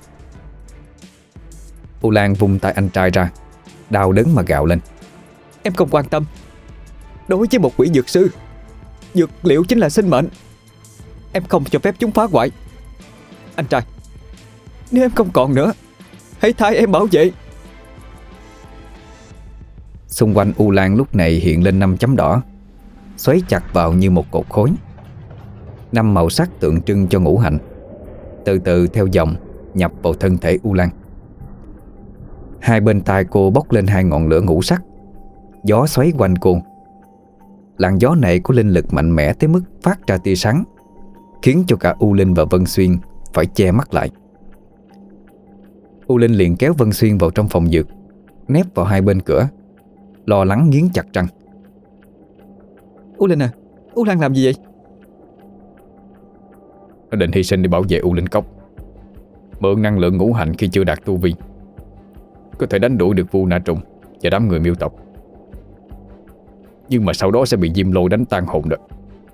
U Lan vung tay anh trai ra, đau đớn mà gào lên. Em không quan tâm. Đối với một quỷ dược sư, dược liệu chính là sinh mệnh. Em không cho phép chúng phá hoại. Anh trai, nếu em không còn nữa, hãy thay em bảo vệ. Xung quanh U Lan lúc này hiện lên 5 chấm đỏ, xoáy chặt vào như một cột khối. 5 màu sắc tượng trưng cho ngũ hành, từ từ theo dòng nhập vào thân thể U Lan. Hai bên tai cô bốc lên 2 ngọn lửa ngũ sắc. Gió xoáy quanh cô. Làn gió này có linh lực mạnh mẽ tới mức phát ra tia sáng, khiến cho cả U Linh và Vân Xuyên phải che mắt lại. U Linh liền kéo Vân Xuyên vào trong phòng dược, nép vào hai bên cửa, lo lắng nghiến chặt răng. U Linh à, U Lan làm gì vậy? Nó định hy sinh để bảo vệ U Linh Cốc, mượn năng lượng ngũ hành khi chưa đạt tu vi, có thể đánh đuổi được Vu Na Trùng và đám người miêu tộc. Nhưng mà sau đó sẽ bị Diêm Lôi đánh tan hồn được.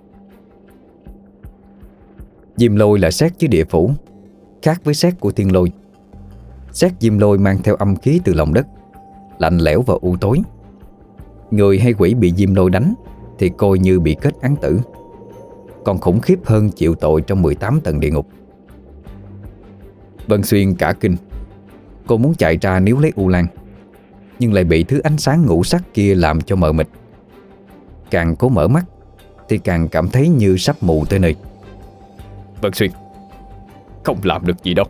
Diêm Lôi là sét dưới địa phủ, khác với sét của Thiên Lôi. Sét Diêm Lôi mang theo âm khí từ lòng đất, lạnh lẽo và u tối. Người hay quỷ bị Diêm Lôi đánh thì coi như bị kết án tử, còn khủng khiếp hơn chịu tội trong 18 tầng địa ngục. Vân Xuyên cả kinh. Cô muốn chạy ra níu lấy U Lan, nhưng lại bị thứ ánh sáng ngũ sắc kia làm cho mờ mịt. Càng cố mở mắt thì càng cảm thấy như sắp mù tới nơi. Vân Xuyên, không làm được gì đâu.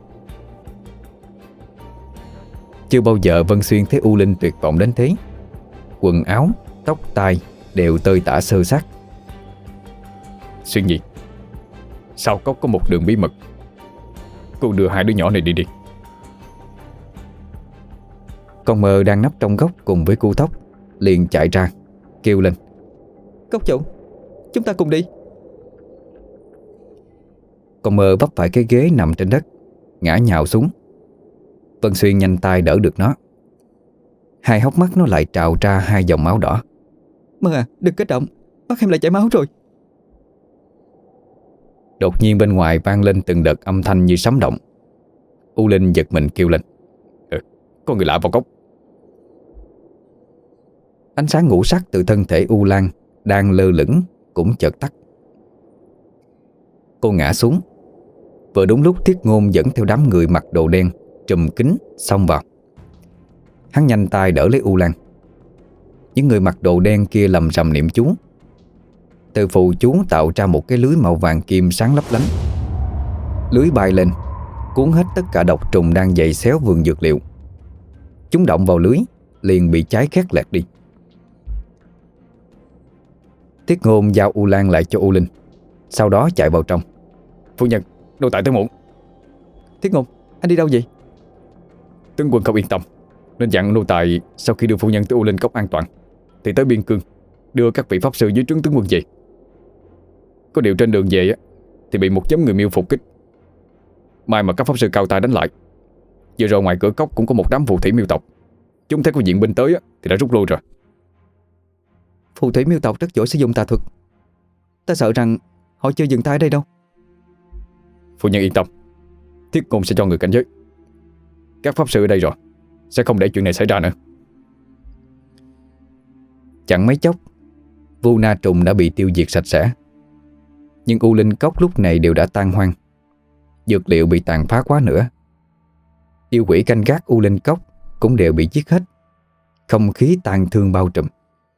Chưa bao giờ Vân Xuyên thấy U Linh tuyệt vọng đến thế. Quần áo, tóc tai đều tơi tả xơ xác. Xuyên gì? Sau cốc có một đường bí mật, cô đưa 2 đứa nhỏ này đi. Con mờ đang nấp trong góc cùng với cu tóc liền chạy ra, kêu lên. Cốc chủ, chúng ta cùng đi. Con mờ vấp phải cái ghế nằm trên đất, ngã nhào xuống. Vân Xuyên nhanh tay đỡ được nó. Hai hốc mắt nó lại trào ra 2 dòng máu đỏ. Mơ à, đừng kích động, mắt em lại chảy máu rồi. Đột nhiên bên ngoài vang lên từng đợt âm thanh như sấm động. U Linh giật mình kêu lên. Có người lạ vào cốc. Ánh sáng ngũ sắc từ thân thể U Lan đang lơ lửng cũng chợt tắt. Cô ngã xuống. Vừa đúng lúc Thiết Ngôn dẫn theo đám người mặc đồ đen trùm kín xông vào. Hắn nhanh tay đỡ lấy U Lan. Những người mặc đồ đen kia lầm rầm niệm chú. Từ phù chú tạo ra một cái lưới màu vàng kim sáng lấp lánh. Lưới bay lên, cuốn hết tất cả độc trùng đang giày xéo vườn dược liệu. Chúng động vào lưới liền bị cháy khét lẹt đi. Thiết Ngôn giao U Lan lại cho U Linh, sau đó chạy vào trong. Phu nhân, nô tài tới muộn. Thiết Ngôn, anh đi đâu vậy? Tướng quân không yên tâm, nên dặn nô tài sau khi đưa phu nhân tới U Linh Cốc an toàn thì tới biên cương đưa các vị pháp sư dưới trướng tướng quân về. Có điều trên đường về thì bị một nhóm người miêu phục kích. May mà các pháp sư cao tay đánh lại. Vừa rồi ngoài cửa cốc cũng có một đám phù thủy miêu tộc. Chúng thấy có viện binh tới thì đã rút lui rồi. Phù thủy miêu tộc rất giỏi sử dụng tà thuật. Ta sợ rằng họ chưa dừng tay ở đây đâu. Phu nhân yên tâm, Thiết Ngôn sẽ cho người cảnh giới. Các pháp sư ở đây rồi, sẽ không để chuyện này xảy ra nữa. Chẳng mấy chốc, Vu Na Trùng đã bị tiêu diệt sạch sẽ. Nhưng U Linh Cốc lúc này đều đã tan hoang. Dược liệu bị tàn phá quá nữa. Yêu quỷ canh gác U Linh Cốc cũng đều bị giết hết. Không khí tang thương bao trùm.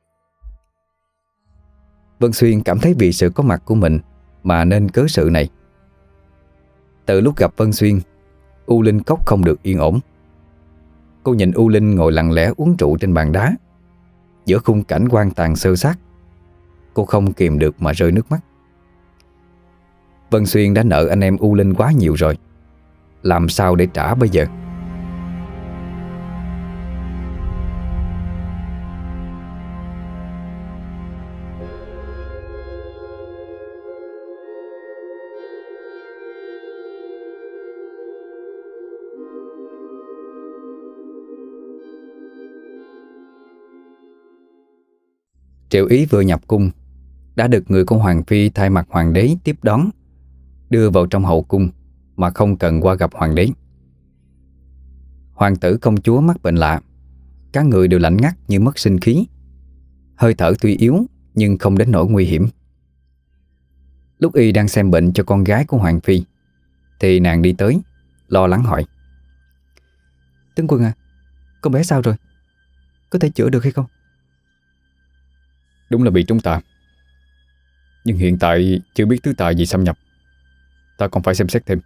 Vân Xuyên cảm thấy vì sự có mặt của mình mà nên cớ sự này. Từ lúc gặp Vân Xuyên, U Linh Cốc không được yên ổn. Cô nhìn U Linh ngồi lặng lẽ uống rượu trên bàn đá giữa khung cảnh hoang tàn xơ xác. Cô không kìm được mà rơi nước mắt. Vân Xuyên đã nợ anh em U Linh quá nhiều rồi. Làm sao để trả bây giờ? Triệu Ý vừa nhập cung đã được người của Hoàng Phi thay mặt hoàng đế tiếp đón, đưa vào trong hậu cung mà không cần qua gặp hoàng đế. Hoàng tử công chúa mắc bệnh lạ, cả người đều lạnh ngắt như mất sinh khí. Hơi thở tuy yếu nhưng không đến nỗi nguy hiểm. Lúc y đang xem bệnh cho con gái của Hoàng Phi thì nàng đi tới, lo lắng hỏi: Tướng quân à, con bé sao rồi? Có thể chữa được hay không? Đúng là bị trúng tà, nhưng hiện tại chưa biết thứ tà gì xâm nhập. Ta còn phải xem xét thêm.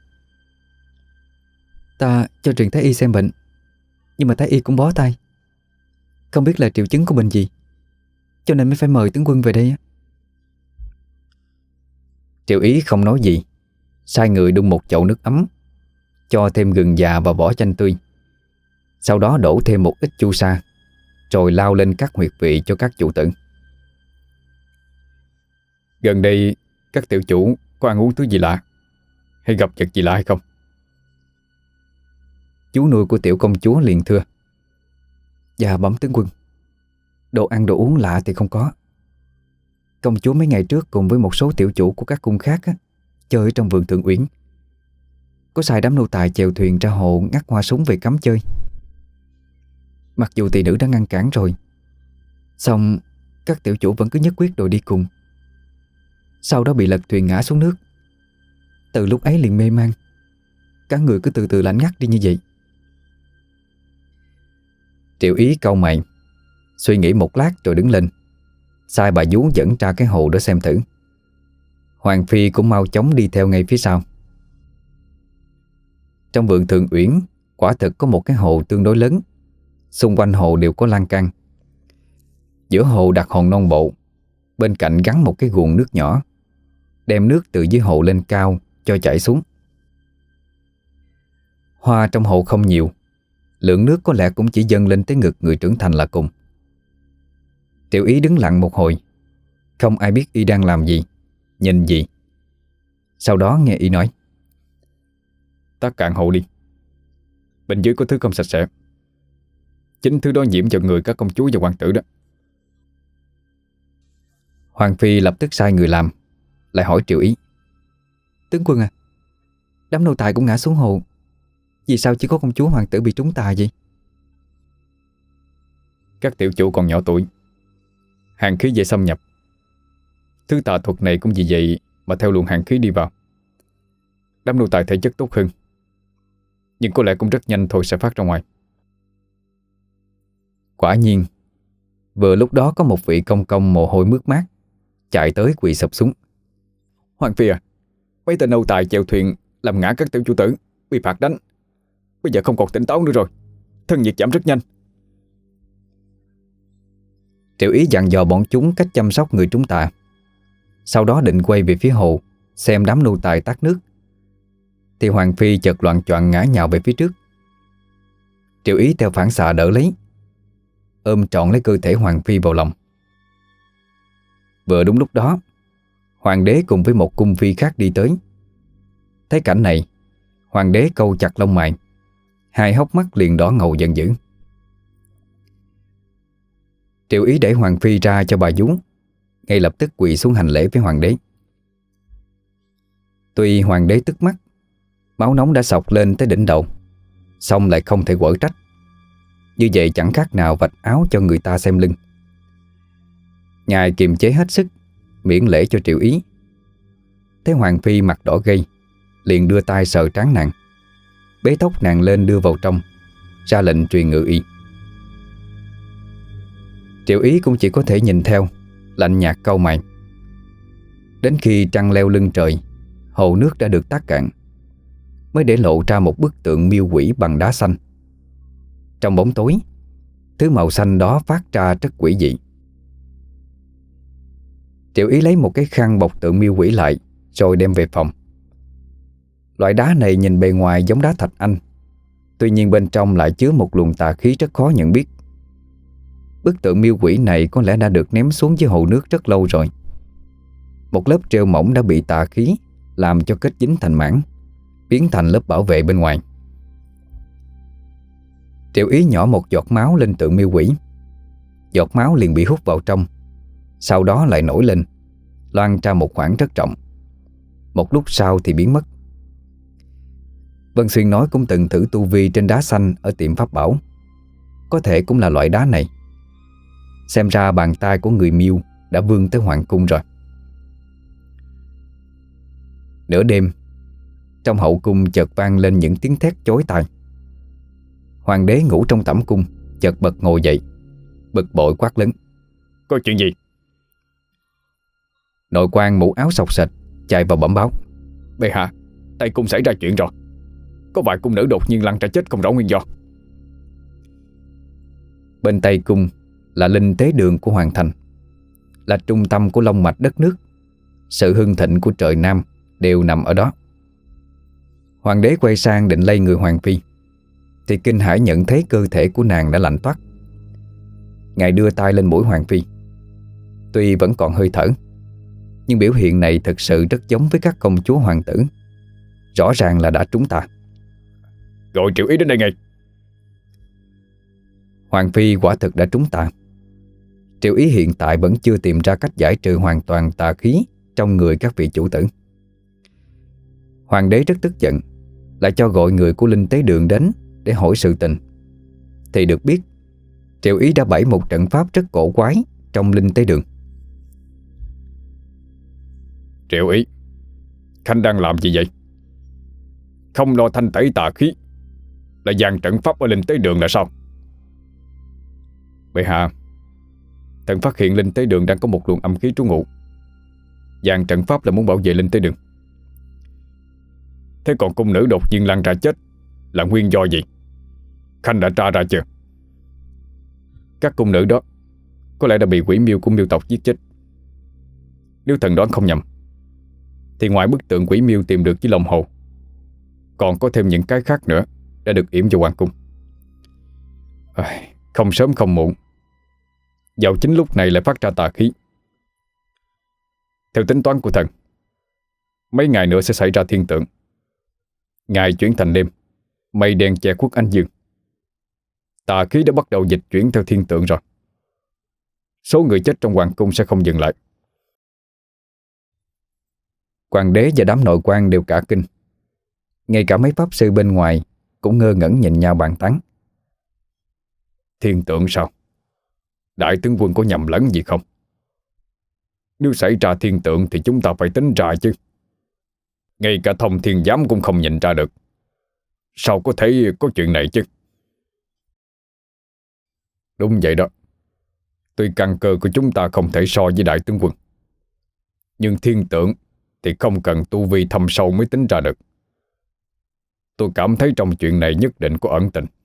Ta cho truyền thái y xem bệnh, nhưng mà thái y cũng bó tay, không biết là triệu chứng của bệnh gì, cho nên mới phải mời tướng quân về đây á. Triệu Ý không nói gì, sai người đun một chậu nước ấm, cho thêm gừng già và vỏ chanh tươi. Sau đó đổ thêm một ít chu sa, rồi lao lên các huyệt vị cho các chủ tử. Gần đây các tiểu chủ có ăn uống thứ gì lạ, hay gặp vật gì lạ hay không? Chú nuôi của tiểu công chúa liền thưa: Dạ bẩm tướng quân, đồ ăn đồ uống lạ thì không có. Công chúa mấy ngày trước cùng với một số tiểu chủ của các cung khác á, chơi ở trong vườn Thượng Uyển. Có xài đám nô tài chèo thuyền ra hồ ngắt hoa súng về cắm chơi. Mặc dù tỷ nữ đã ngăn cản rồi, song các tiểu chủ vẫn cứ nhất quyết đòi đi cùng. Sau đó bị lật thuyền ngã xuống nước. Từ lúc ấy liền mê man, cả người cứ từ từ lạnh ngắt đi như vậy. Triệu Ý cau mày, suy nghĩ một lát rồi đứng lên, sai bà vú dẫn ra cái hồ để xem thử. Hoàng Phi cũng mau chóng đi theo ngay phía sau. Trong vườn Thượng Uyển quả thực có một cái hồ tương đối lớn. Xung quanh hồ đều có lan can. Giữa hồ đặt hòn non bộ, bên cạnh gắn một cái guồng nước nhỏ, đem nước từ dưới hồ lên cao cho chảy xuống. Hoa trong hồ không nhiều, lượng nước có lẽ cũng chỉ dâng lên tới ngực người trưởng thành là cùng. Tiểu Ý đứng lặng một hồi, không ai biết y đang làm gì, nhìn gì. Sau đó nghe y nói: Ta cạn hồ đi. Bên dưới có thứ không sạch sẽ, chính thứ đó nhiễm vào người các công chúa và hoàng tử đó. Hoàng Phi lập tức sai người làm, lại hỏi Triệu Ý: Tướng quân à, đám nô tài cũng ngã xuống hồ, vì sao chỉ có công chúa hoàng tử bị trúng tà vậy? Các tiểu chủ còn nhỏ tuổi, hàn khí dễ xâm nhập. Thứ tà thuật này cũng vì vậy mà theo luồng hàn khí đi vào. Đám nô tài thể chất tốt hơn, nhưng có lẽ cũng rất nhanh thôi sẽ phát ra ngoài. Quả nhiên, vừa lúc đó có một vị công công mồ hôi mướt mát chạy tới quỳ sụp xuống: Hoàng Phi à, mấy tên nô tài chèo thuyền làm ngã các tiểu chủ tử, bị phạt đánh. Bây giờ không còn tỉnh táo nữa rồi, thân nhiệt giảm rất nhanh. Triệu Ý dặn dò bọn chúng cách chăm sóc người trúng tà. Sau đó định quay về phía hồ xem đám nô tài tát nước, thì Hoàng Phi chợt loạng choạng ngã nhào về phía trước. Triệu Ý theo phản xạ đỡ lấy, ôm trọn lấy cơ thể Hoàng Phi vào lòng. Vừa đúng lúc đó, hoàng đế cùng với một cung phi khác đi tới. Thấy cảnh này, hoàng đế cau chặt lông mày, hai hốc mắt liền đỏ ngầu giận dữ. Triệu Ý đẩy Hoàng Phi ra cho bà vú, ngay lập tức quỳ xuống hành lễ với hoàng đế. Tuy hoàng đế tức mắt, máu nóng đã sộc lên tới đỉnh đầu, song lại không thể quở trách. Như vậy chẳng khác nào vạch áo cho người ta xem lưng. Ngài kiềm chế hết sức, miễn lễ cho Triệu Ý. Thấy Hoàng Phi mặt đỏ gay, liền đưa tay sờ trán nàng, bế tóc nàng lên đưa vào trong, ra lệnh truyền ngự y. Triệu Ý cũng chỉ có thể nhìn theo, lạnh nhạt cau mày. Đến khi trăng leo lưng trời, hồ nước đã được tát cạn, mới để lộ ra một bức tượng miêu quỷ bằng đá xanh. Trong bóng tối, thứ màu xanh đó phát ra rất quỷ dị. Triệu Ý lấy một cái khăn bọc tượng miêu quỷ lại, rồi đem về phòng. Loại đá này nhìn bề ngoài giống đá thạch anh, tuy nhiên bên trong lại chứa một luồng tà khí rất khó nhận biết. Bức tượng miêu quỷ này có lẽ đã được ném xuống dưới hồ nước rất lâu rồi. Một lớp treo mỏng đã bị tà khí làm cho kết dính thành mảng, biến thành lớp bảo vệ bên ngoài. Triệu Ý nhỏ một giọt máu lên tượng miêu quỷ. Giọt máu liền bị hút vào trong, sau đó lại nổi lên, loang ra một khoảng rất rộng. Một lúc sau thì biến mất. Vân Xuyên nói cũng từng thử tu vi trên đá xanh ở tiệm pháp bảo. Có thể cũng là loại đá này. Xem ra bàn tay của người Miêu đã vươn tới hoàng cung rồi. Nửa đêm, trong hậu cung chợt vang lên những tiếng thét chói tai. Hoàng đế ngủ trong tẩm cung chợt bật ngồi dậy, bực bội quát lớn: Có chuyện gì? Nội quan mũ áo xộc xệch chạy vào bẩm báo: Bệ hạ, Tây cung xảy ra chuyện rồi. Có vài cung nữ đột nhiên lăn ra chết không rõ nguyên do. Bên Tây cung là linh tế đường của hoàng thành, là trung tâm của long mạch đất nước. Sự hưng thịnh của trời Nam đều nằm ở đó. Hoàng đế quay sang định lay người hoàng phi thì kinh hãi nhận thấy cơ thể của nàng đã lạnh toát. Ngài đưa tay lên mũi hoàng phi. Tuy vẫn còn hơi thở, nhưng biểu hiện này thực sự rất giống với các công chúa hoàng tử. Rõ ràng là đã trúng tà. Gọi Triệu Ý đến đây ngay. Hoàng phi quả thực đã trúng tà. Triệu Ý hiện tại vẫn chưa tìm ra cách giải trừ hoàn toàn tà khí trong người các vị chủ tử. Hoàng đế rất tức giận, lại cho gọi người của linh tế đường đến để hỏi sự tình. Thì được biết Triệu Ý đã bày một trận pháp rất cổ quái trong linh tế đường. Triệu Ý, Khanh đang làm gì vậy? Không lo thanh tẩy tà khí, lại dàn trận pháp ở linh tế đường là sao? Bệ hạ, thần phát hiện linh tế đường đang có một luồng âm khí trú ngụ. Dàn trận pháp là muốn bảo vệ linh tế đường. Thế còn cung nữ đột nhiên lăn ra chết là nguyên do gì? Khanh đã tra ra chưa? Các cung nữ đó có lẽ đã bị quỷ miêu của miêu tộc giết chết. Nếu thần đoán không nhầm thì ngoài bức tượng quỷ miêu tìm được dưới lòng hồ, còn có thêm những cái khác nữa đã được yểm vào hoàng cung. Không sớm không muộn, vào chính lúc này lại phát ra tà khí. Theo tính toán của thần, mấy ngày nữa sẽ xảy ra thiên tượng. Ngày chuyển thành đêm, mây đen che khuất ánh dương. Tà khí đã bắt đầu dịch chuyển theo thiên tượng rồi. Số người chết trong hoàng cung sẽ không dừng lại. Hoàng đế và đám nội quan đều cả kinh. Ngay cả mấy pháp sư bên ngoài cũng ngơ ngẩn nhìn nhau bàn tán. Thiên tượng sao? Đại tướng quân có nhầm lẫn gì không? Nếu xảy ra thiên tượng thì chúng ta phải tính ra chứ. Ngay cả thông thiên giám cũng không nhìn ra được. Sao có thể có chuyện này chứ? Đúng vậy đó. Tuy căn cơ của chúng ta không thể so với đại tướng quân, nhưng thiên tượng thì không cần tu vi thâm sâu mới tính ra được. Tôi cảm thấy trong chuyện này nhất định có ẩn tình.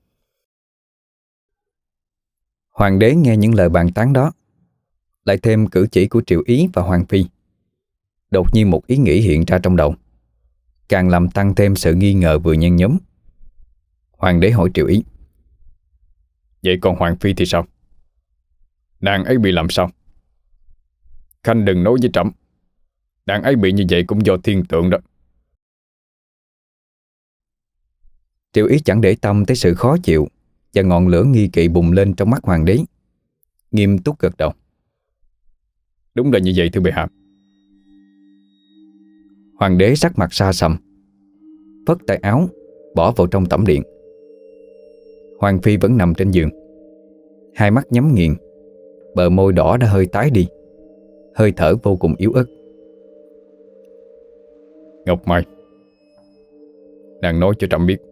Hoàng đế nghe những lời bàn tán đó, lại thêm cử chỉ của Triệu Ý và Hoàng phi, đột nhiên một ý nghĩ hiện ra trong đầu, càng làm tăng thêm sự nghi ngờ vừa nhen nhóm. Hoàng đế hỏi Triệu Ý: Vậy còn Hoàng phi thì sao? Nàng ấy bị làm sao? Khanh đừng nói với trẫm, nàng ấy bị như vậy cũng do thiên tượng đó. Triệu Ý chẳng để tâm tới sự khó chịu và ngọn lửa nghi kỵ bùng lên trong mắt hoàng đế, nghiêm túc gật đầu: Đúng là như vậy thưa bệ hạ. Hoàng đế sắc mặt xa sầm, phất tay áo bỏ vào trong tẩm điện. Hoàng phi vẫn nằm trên giường, hai mắt nhắm nghiền, bờ môi đỏ đã hơi tái đi, hơi thở vô cùng yếu ớt. Ngọc Mai, nàng nói cho trẫm biết,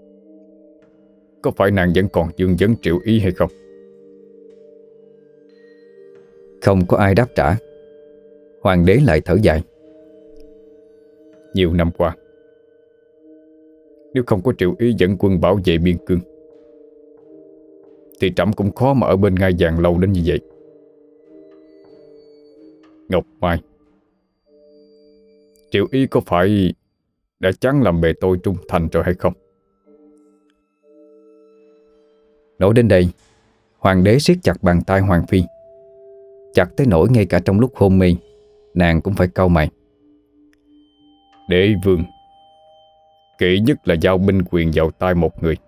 có phải nàng vẫn còn dương vấn Triệu Ý hay không? Không có ai đáp trả. Hoàng đế lại thở dài: Nhiều năm qua, nếu không có Triệu Ý dẫn quân bảo vệ biên cương thì trẫm cũng khó mà ở bên ngai vàng lâu đến như vậy. Ngọc Mai, Triệu Ý có phải đã chán làm bề tôi trung thành rồi hay không? Nói đến đây, hoàng đế siết chặt bàn tay Hoàng phi, chặt tới nỗi ngay cả trong lúc hôn mê, nàng cũng phải cau mày. Đế vương, kỵ nhất là giao binh quyền vào tay một người.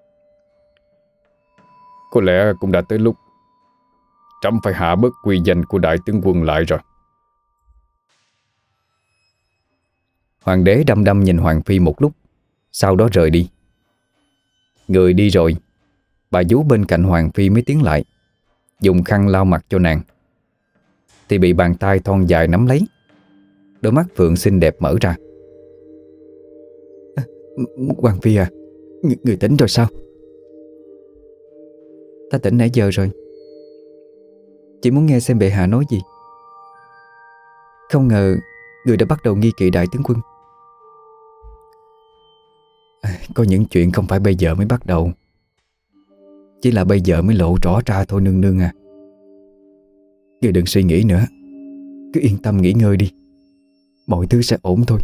Có lẽ cũng đã tới lúc trẫm phải hạ bớt uy danh của đại tướng quân lại rồi. Hoàng đế đăm đăm nhìn Hoàng phi một lúc, Sau đó rời đi. Người đi rồi, bà vú bên cạnh Hoàng Phi mới tiến lại, dùng khăn lau mặt cho nàng, thì bị bàn tay thon dài nắm lấy. Đôi mắt Phượng xinh đẹp mở ra. Hoàng Phi à, người tỉnh rồi sao? Ta tỉnh nãy giờ rồi. Chỉ muốn nghe xem bệ hạ nói gì. Không ngờ người đã bắt đầu nghi kỵ đại tướng quân. Có những chuyện không phải bây giờ mới bắt đầu, chỉ là bây giờ mới lộ rõ ra thôi nương nương à. Người đừng suy nghĩ nữa, cứ yên tâm nghỉ ngơi đi, mọi thứ sẽ ổn thôi.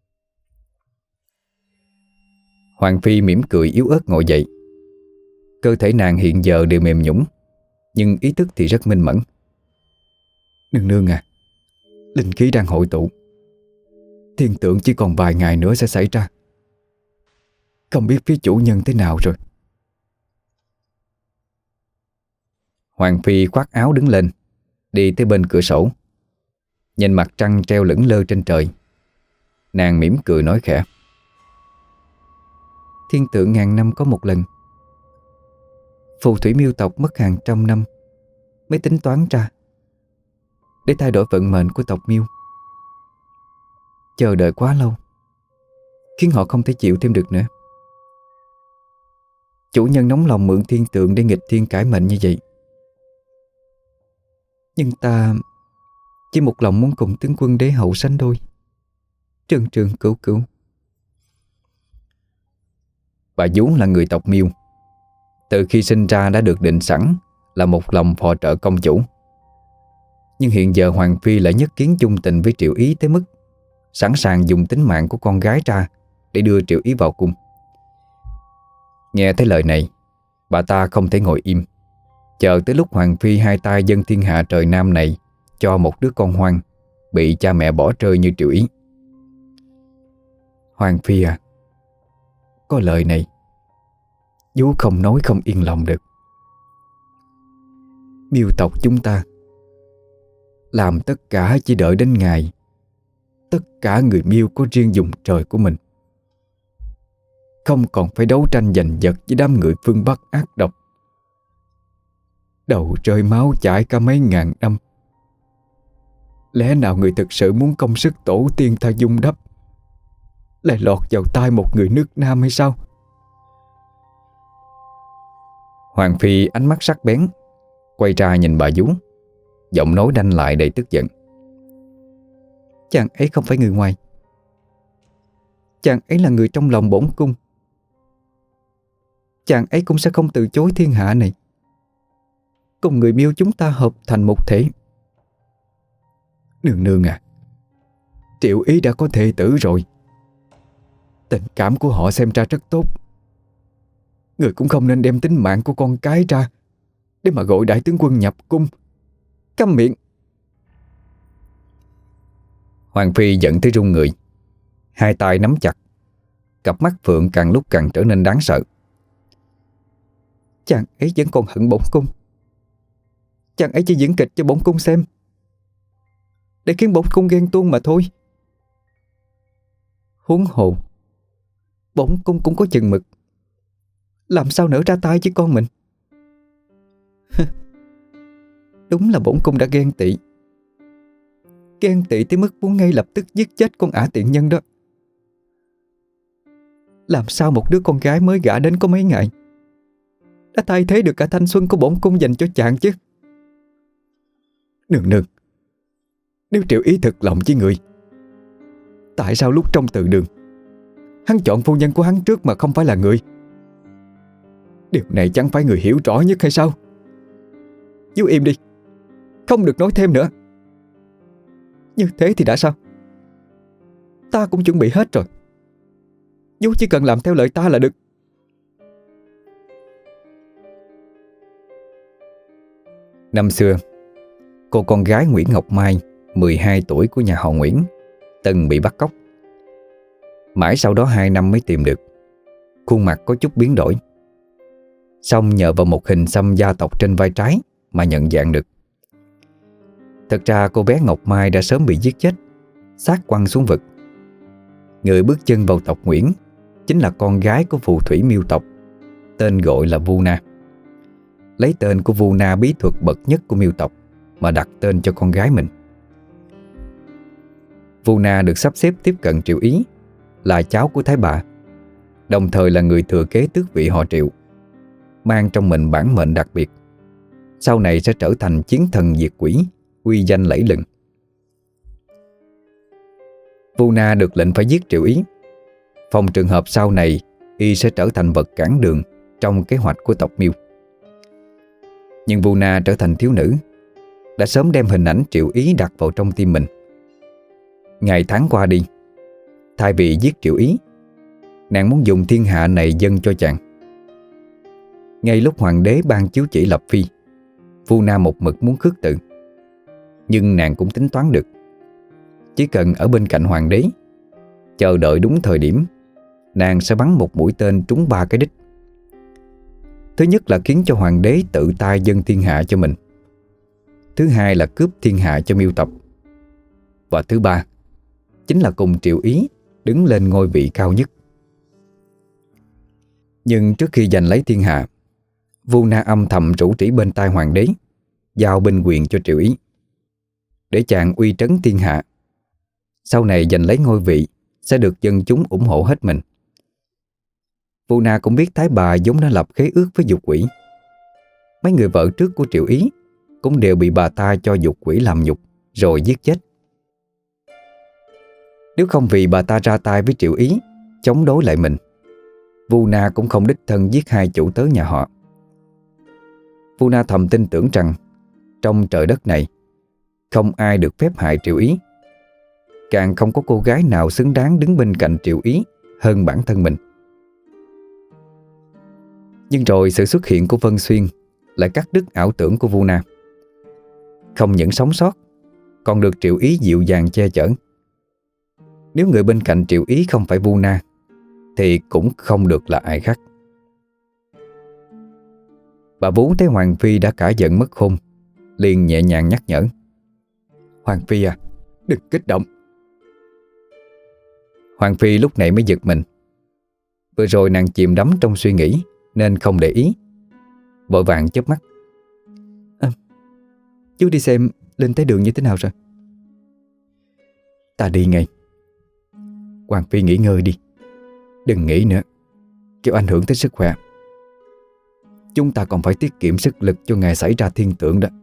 Hoàng Phi mỉm cười yếu ớt ngồi dậy. Cơ thể nàng hiện giờ đều mềm nhũn, nhưng ý thức thì rất minh mẫn. Nương nương à, linh khí đang hội tụ, thiên tượng chỉ còn vài ngày nữa sẽ xảy ra. Không biết phía chủ nhân thế nào rồi. Hoàng Phi khoác áo đứng lên, đi tới bên cửa sổ, nhìn mặt trăng treo lững lơ trên trời. Nàng mỉm cười nói khẽ: Thiên tượng ngàn năm có một lần. Phù thủy miêu tộc mất hàng trăm năm mới tính toán ra, để thay đổi vận mệnh của tộc miêu. Chờ đợi quá lâu khiến họ không thể chịu thêm được nữa. Chủ nhân nóng lòng mượn thiên tượng để nghịch thiên cải mệnh như vậy. Nhưng ta chỉ một lòng muốn cùng tướng quân đế hậu sánh đôi, trường trường cửu cửu. Bà vốn là người tộc Miêu, từ khi sinh ra đã được định sẵn là một lòng phò trợ công chủ. Nhưng hiện giờ Hoàng Phi lại nhất kiến chung tình với Triệu Ý tới mức sẵn sàng dùng tính mạng của con gái ra để đưa Triệu Ý vào cung. Nghe thấy lời này, bà ta không thể ngồi im, chờ tới lúc Hoàng Phi hai tay dâng thiên hạ trời Nam này cho một đứa con hoang bị cha mẹ bỏ rơi như Triệu Ý. Hoàng Phi à, có lời này vú không nói không yên lòng được. Miêu tộc chúng ta làm tất cả chỉ đợi đến ngày tất cả người Miêu có riêng vùng trời của mình, không còn phải đấu tranh giành giật với đám người phương Bắc ác độc, đầu rơi máu chảy cả mấy ngàn năm. Lẽ nào người thực sự muốn công sức tổ tiên ta dung đắp lại lọt vào tay một người nước Nam hay sao? Hoàng Phi ánh mắt sắc bén, quay ra nhìn bà vú, giọng nói đanh lại đầy tức giận. Chàng ấy không phải người ngoài. Chàng ấy là người trong lòng bổn cung. Chàng ấy cũng sẽ không từ chối thiên hạ này, cùng người Miêu chúng ta hợp thành một thể. Nương nương à, Triệu Ý đã có thê tử rồi, tình cảm của họ xem ra rất tốt. Người cũng không nên đem tính mạng của con cái ra để mà gọi đại tướng quân nhập cung. Câm miệng! Hoàng Phi giận tới run người, hai tay nắm chặt, cặp mắt Phượng càng lúc càng trở nên đáng sợ. Chàng ấy vẫn còn hận bổn cung. Chàng ấy chỉ diễn kịch cho bổn cung xem, để khiến bổn cung ghen tuông mà thôi. Huống hồ bổn cung cũng có chừng mực, làm sao nỡ ra tay với con mình. Đúng là bổn cung đã ghen tị. Ghen tị tới mức muốn ngay lập tức giết chết con ả tiện nhân đó. Làm sao một đứa con gái mới gả đến có mấy ngày đã thay thế được cả thanh xuân của bổn cung dành cho chàng chứ. Nương nương, nếu Triệu Ý thực lòng với người, tại sao lúc trong từ đường hắn chọn phu nhân của hắn trước mà không phải là người? Điều này chẳng phải người hiểu rõ nhất hay sao? Vú im đi, không được nói thêm nữa. Như thế thì đã sao? Ta cũng chuẩn bị hết rồi. Vú chỉ cần làm theo lời ta là được. Năm xưa, cô con gái Nguyễn Ngọc Mai 12 tuổi của nhà họ Nguyễn từng bị bắt cóc. Mãi sau đó 2 năm mới tìm được. Khuôn mặt có chút biến đổi, xong nhờ vào một hình xăm gia tộc trên vai trái mà nhận dạng được. Thật ra cô bé Ngọc Mai đã sớm bị giết chết, xác quăng xuống vực. Người bước chân vào tộc Nguyễn chính là con gái của phù thủy Miêu tộc, tên gọi là Vu Na. Lấy tên của Vu Na bí thuật bậc nhất của Miêu tộc mà đặt tên cho con gái mình. Vu Na được sắp xếp tiếp cận Triệu Ý, là cháu của Thái Bà, đồng thời là người thừa kế tước vị họ Triệu, mang trong mình bản mệnh đặc biệt, sau này sẽ trở thành chiến thần diệt quỷ, uy danh lẫy lừng. Vu Na được lệnh phải giết Triệu Ý, phòng trường hợp sau này y sẽ trở thành vật cản đường trong kế hoạch của tộc Miêu. Nhưng Vu Na trở thành thiếu nữ, đã sớm đem hình ảnh Triệu Ý đặt vào trong tim mình. Ngày tháng qua đi, thay vì giết Triệu Ý, nàng muốn dùng thiên hạ này dâng cho chàng. Ngay lúc hoàng đế ban chiếu chỉ lập phi, Vu Na một mực muốn khước từ. Nhưng nàng cũng tính toán được, chỉ cần ở bên cạnh hoàng đế, chờ đợi đúng thời điểm, nàng sẽ bắn một mũi tên trúng 3 cái đích. Thứ nhất là khiến cho hoàng đế tự tay dâng thiên hạ cho mình. Thứ hai là cướp thiên hạ cho Miêu tộc. Và thứ ba chính là cùng Triệu Ý đứng lên ngôi vị cao nhất. Nhưng trước khi giành lấy thiên hạ, Vu Na âm thầm rủ rỉ bên tai hoàng đế, giao binh quyền cho Triệu Ý, để chàng uy trấn thiên hạ. Sau này giành lấy ngôi vị sẽ được dân chúng ủng hộ hết mình. Vu Na cũng biết Thái Bà vốn đã lập khế ước với dục quỷ. Mấy người vợ trước của Triệu Ý cũng đều bị bà ta cho dục quỷ làm nhục rồi giết chết. Nếu không vì bà ta ra tay với Triệu Ý chống đối lại mình, Vu Na cũng không đích thân giết hai chủ tớ nhà họ. Vu Na thầm tin tưởng rằng trong trời đất này không ai được phép hại Triệu Ý, càng không có cô gái nào xứng đáng đứng bên cạnh Triệu Ý hơn bản thân mình. Nhưng rồi sự xuất hiện của Vân Xuyên lại cắt đứt ảo tưởng của Vu Na. Không những sống sót, còn được Triệu Ý dịu dàng che chở. Nếu người bên cạnh Triệu Ý không phải Vu Na, thì cũng không được là ai khác. Bà Vú thấy Hoàng Phi đã cả giận mất khôn, liền nhẹ nhàng nhắc nhở: "Hoàng Phi à, đừng kích động." Hoàng Phi lúc này mới giật mình. Vừa rồi nàng chìm đắm trong suy nghĩ nên không để ý, vội vàng chớp mắt: "Chú đi xem Linh thấy đường như thế nào rồi?" "Ta đi ngay. Hoàng Phi nghỉ ngơi đi, đừng nghĩ nữa, kẻo ảnh hưởng tới sức khỏe. Chúng ta còn phải tiết kiệm sức lực cho ngày xảy ra thiên tượng đó."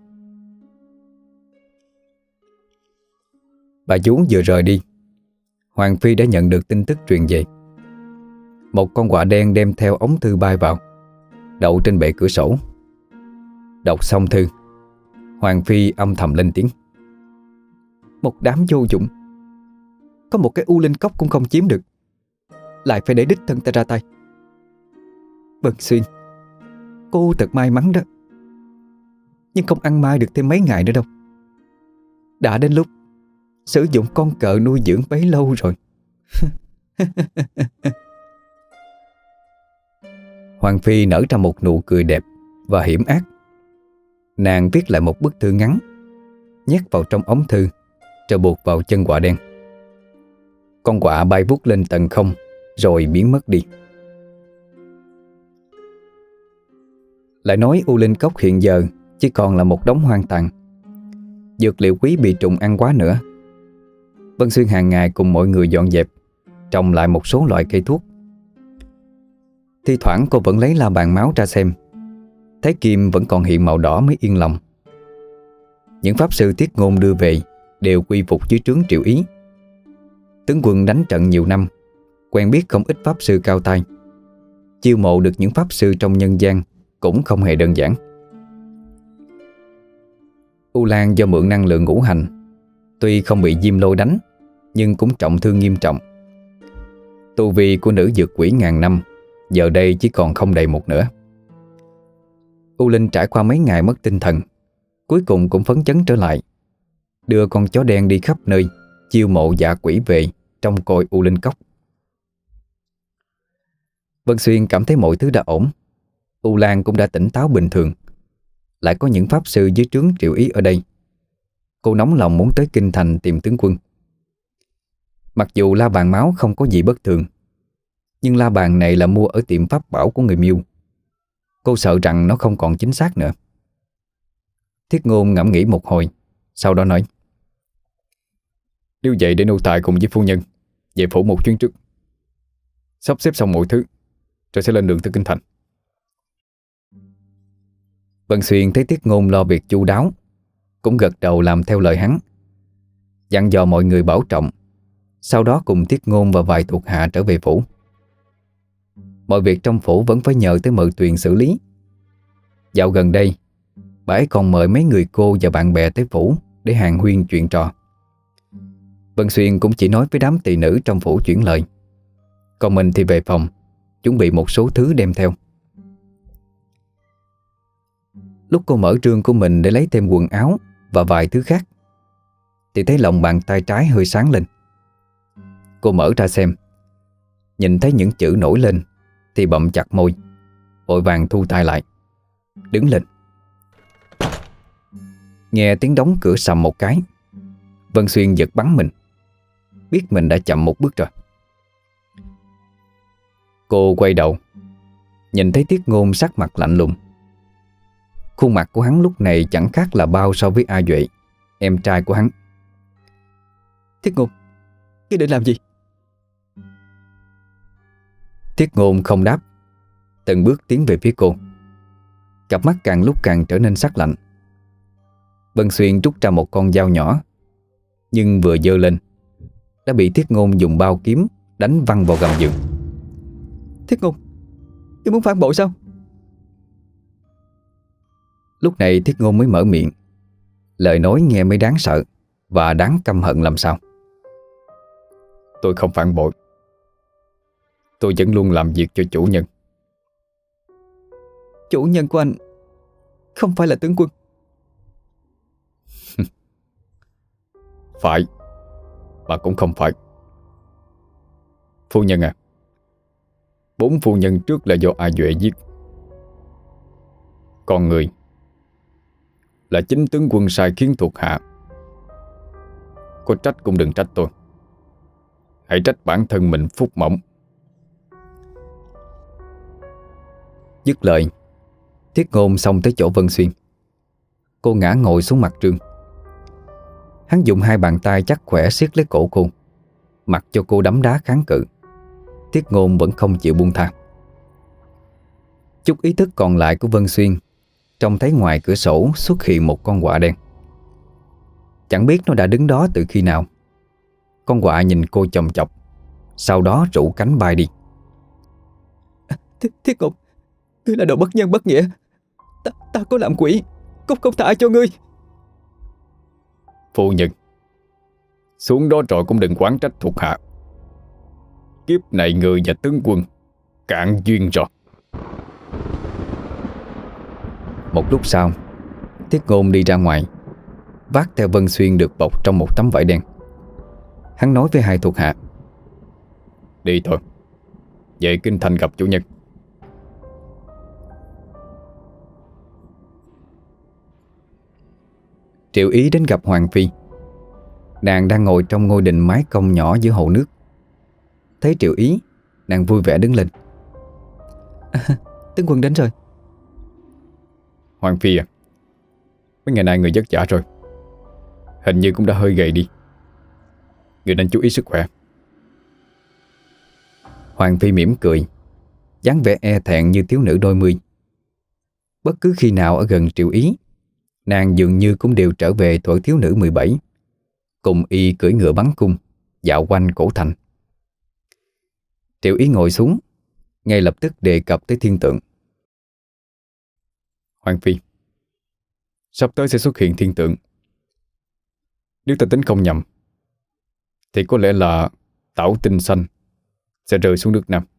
Bà vú vừa rời đi, Hoàng Phi đã nhận được tin tức truyền về. Một con quạ đen đem theo ống thư bay vào, đậu trên bệ cửa sổ. Đọc xong thư, Hoàng Phi âm thầm lên tiếng: "Một đám vô dụng, có một cái u linh cốc cũng không chiếm được, lại phải để đích thân ta ra tay. Vân Xuyên, cô thật may mắn đó, nhưng không ăn mai được thêm mấy ngày nữa đâu. Đã đến lúc sử dụng con cờ nuôi dưỡng bấy lâu rồi." Hoàng Phi nở ra một nụ cười đẹp và hiểm ác. Nàng viết lại một bức thư ngắn, nhét vào trong ống thư rồi buộc vào chân quạ đen. Con quạ bay vút lên tầng không rồi biến mất đi. Lại nói U Linh Cốc hiện giờ chỉ còn là một đống hoang tàn. Dược liệu quý bị trùng ăn quá nữa. Vân Xuyên hàng ngày cùng mọi người dọn dẹp, trồng lại một số loại cây thuốc. Thi thoảng cô vẫn lấy la bàn máu ra xem, thấy kim vẫn còn hiện màu đỏ mới yên lòng. Những pháp sư Tiết Ngôn đưa về đều quy phục dưới trướng Triệu Ý. Tướng quân đánh trận nhiều năm, quen biết không ít pháp sư cao tay. Chiêu mộ được những pháp sư trong nhân gian cũng không hề đơn giản. U Lan do mượn năng lượng ngũ hành, tuy không bị diêm lôi đánh nhưng cũng trọng thương nghiêm trọng. Tu vi của nữ dược quỷ ngàn năm giờ đây chỉ còn không đầy một nửa. U Linh trải qua mấy ngày mất tinh thần, cuối cùng cũng phấn chấn trở lại, đưa con chó đen đi khắp nơi chiêu mộ dã quỷ về trong cội U Linh Cốc. Vân Xuyên cảm thấy mọi thứ đã ổn. U Lan cũng đã tỉnh táo bình thường. Lại có những pháp sư dưới trướng Triệu Ý ở đây. Cô nóng lòng muốn tới kinh thành tìm tướng quân. Mặc dù la bàn máu không có gì bất thường, Nhưng la bàn này là mua ở tiệm pháp bảo của người Miêu. Cô sợ rằng nó không còn chính xác nữa. Thiết Ngôn ngẫm nghĩ một hồi, sau đó nói: Nếu vậy để nô tài cùng với phu nhân về phủ một chuyến trước, sắp xếp xong mọi thứ rồi sẽ lên đường tới kinh thành. Vân Xuyên thấy Tiết Ngôn lo việc chu đáo, cũng gật đầu làm theo lời hắn, dặn dò mọi người bảo trọng. Sau đó cùng Tiết Ngôn và vài thuộc hạ trở về phủ. Mọi việc trong phủ vẫn phải nhờ tới Mợ Tuyền xử lý. Dạo gần đây, bà ấy còn mời mấy người cô và bạn bè tới phủ để hàn huyên chuyện trò. Vân Xuyên cũng chỉ nói với đám tỳ nữ trong phủ chuyển lời, còn mình thì về phòng chuẩn bị một số thứ đem theo. Lúc cô mở trương của mình để lấy thêm quần áo và vài thứ khác thì thấy lòng bàn tay trái hơi sáng lên. Cô mở ra xem, nhìn thấy những chữ nổi lên thì bậm chặt môi, vội vàng thu tay lại, đứng lên. Nghe tiếng đóng cửa sầm một cái, Vân Xuyên giật bắn mình, biết mình đã chậm một bước rồi. Cô quay đầu, nhìn thấy Tiết Ngôn sắc mặt lạnh lùng. Khuôn mặt của hắn lúc này chẳng khác là bao so với A Duệ, em trai của hắn. Thiết Ngôn, ngươi định làm gì? Tiết Ngôn không đáp, từng bước tiến về phía cô. Cặp mắt càng lúc càng trở nên sắc lạnh. Vân Xuyên rút ra một con dao nhỏ, nhưng vừa giơ lên đã bị Tiết Ngôn dùng bao kiếm đánh văng vào gầm giường. Thiết Ngôn, ngươi muốn phản bội sao? Lúc này Tiết Ngôn mới mở miệng, lời nói nghe mới đáng sợ và đáng căm hận làm sao. Tôi không phản bội. Tôi vẫn luôn làm việc cho chủ nhân. Chủ nhân của anh không phải là tướng quân. Phải, mà cũng không phải. Phu nhân à, 4 phu nhân trước là do A Duệ giết. Còn người là chính tướng quân sai khiến thuộc hạ. Có trách cũng đừng trách tôi, hãy trách bản thân mình phúc mỏng. Dứt lời, Tiết Ngôn xông tới chỗ Vân Xuyên. Cô ngã ngồi xuống mặt trương. Hắn dùng 2 bàn tay chắc khỏe siết lấy cổ cô, mặc cho cô đấm đá kháng cự. Tiết Ngôn vẫn không chịu buông tha. Chút ý thức còn lại của Vân Xuyên trông thấy ngoài cửa sổ xuất hiện một con quạ đen. Chẳng biết nó đã đứng đó từ khi nào. Con quạ nhìn cô chòng chọc, sau đó rủ cánh bay đi. Thiết Ngôn, ngươi là đồ bất nhân bất nghĩa. Ta có làm quỷ cũng không tha cho ngươi. Phu nhân, xuống đó rồi cũng đừng quán trách thuộc hạ. Kiếp này người và tướng quân cạn duyên rồi. Một lúc sau, Tiết Ngôn đi ra ngoài, vác theo Vân Xuyên được bọc trong một tấm vải đen. Hắn nói với 2 thuộc hạ: Đi thôi, về kinh thành gặp chủ nhân. Triệu Ý đến gặp Hoàng Phi. Nàng đang ngồi trong ngôi đình mái cong nhỏ giữa hồ nước. Thấy Triệu Ý, nàng vui vẻ đứng lên. Tướng quân đến rồi. Hoàng Phi à, mấy ngày nay người vất vả rồi, hình như cũng đã hơi gầy đi. Người nên chú ý sức khỏe. Hoàng Phi mỉm cười, dáng vẻ e thẹn như thiếu nữ đôi mươi. Bất cứ khi nào ở gần Triệu Ý, nàng dường như cũng đều trở về tuổi thiếu nữ 17, cùng y cưỡi ngựa bắn cung, dạo quanh cổ thành. Triệu Ý ngồi xuống, ngay lập tức đề cập tới thiên tượng. Hoàng Phi, sắp tới sẽ xuất hiện thiên tượng. Nếu ta tính không nhầm thì có lẽ là Tảo Tinh xanh sẽ rơi xuống nước Nam.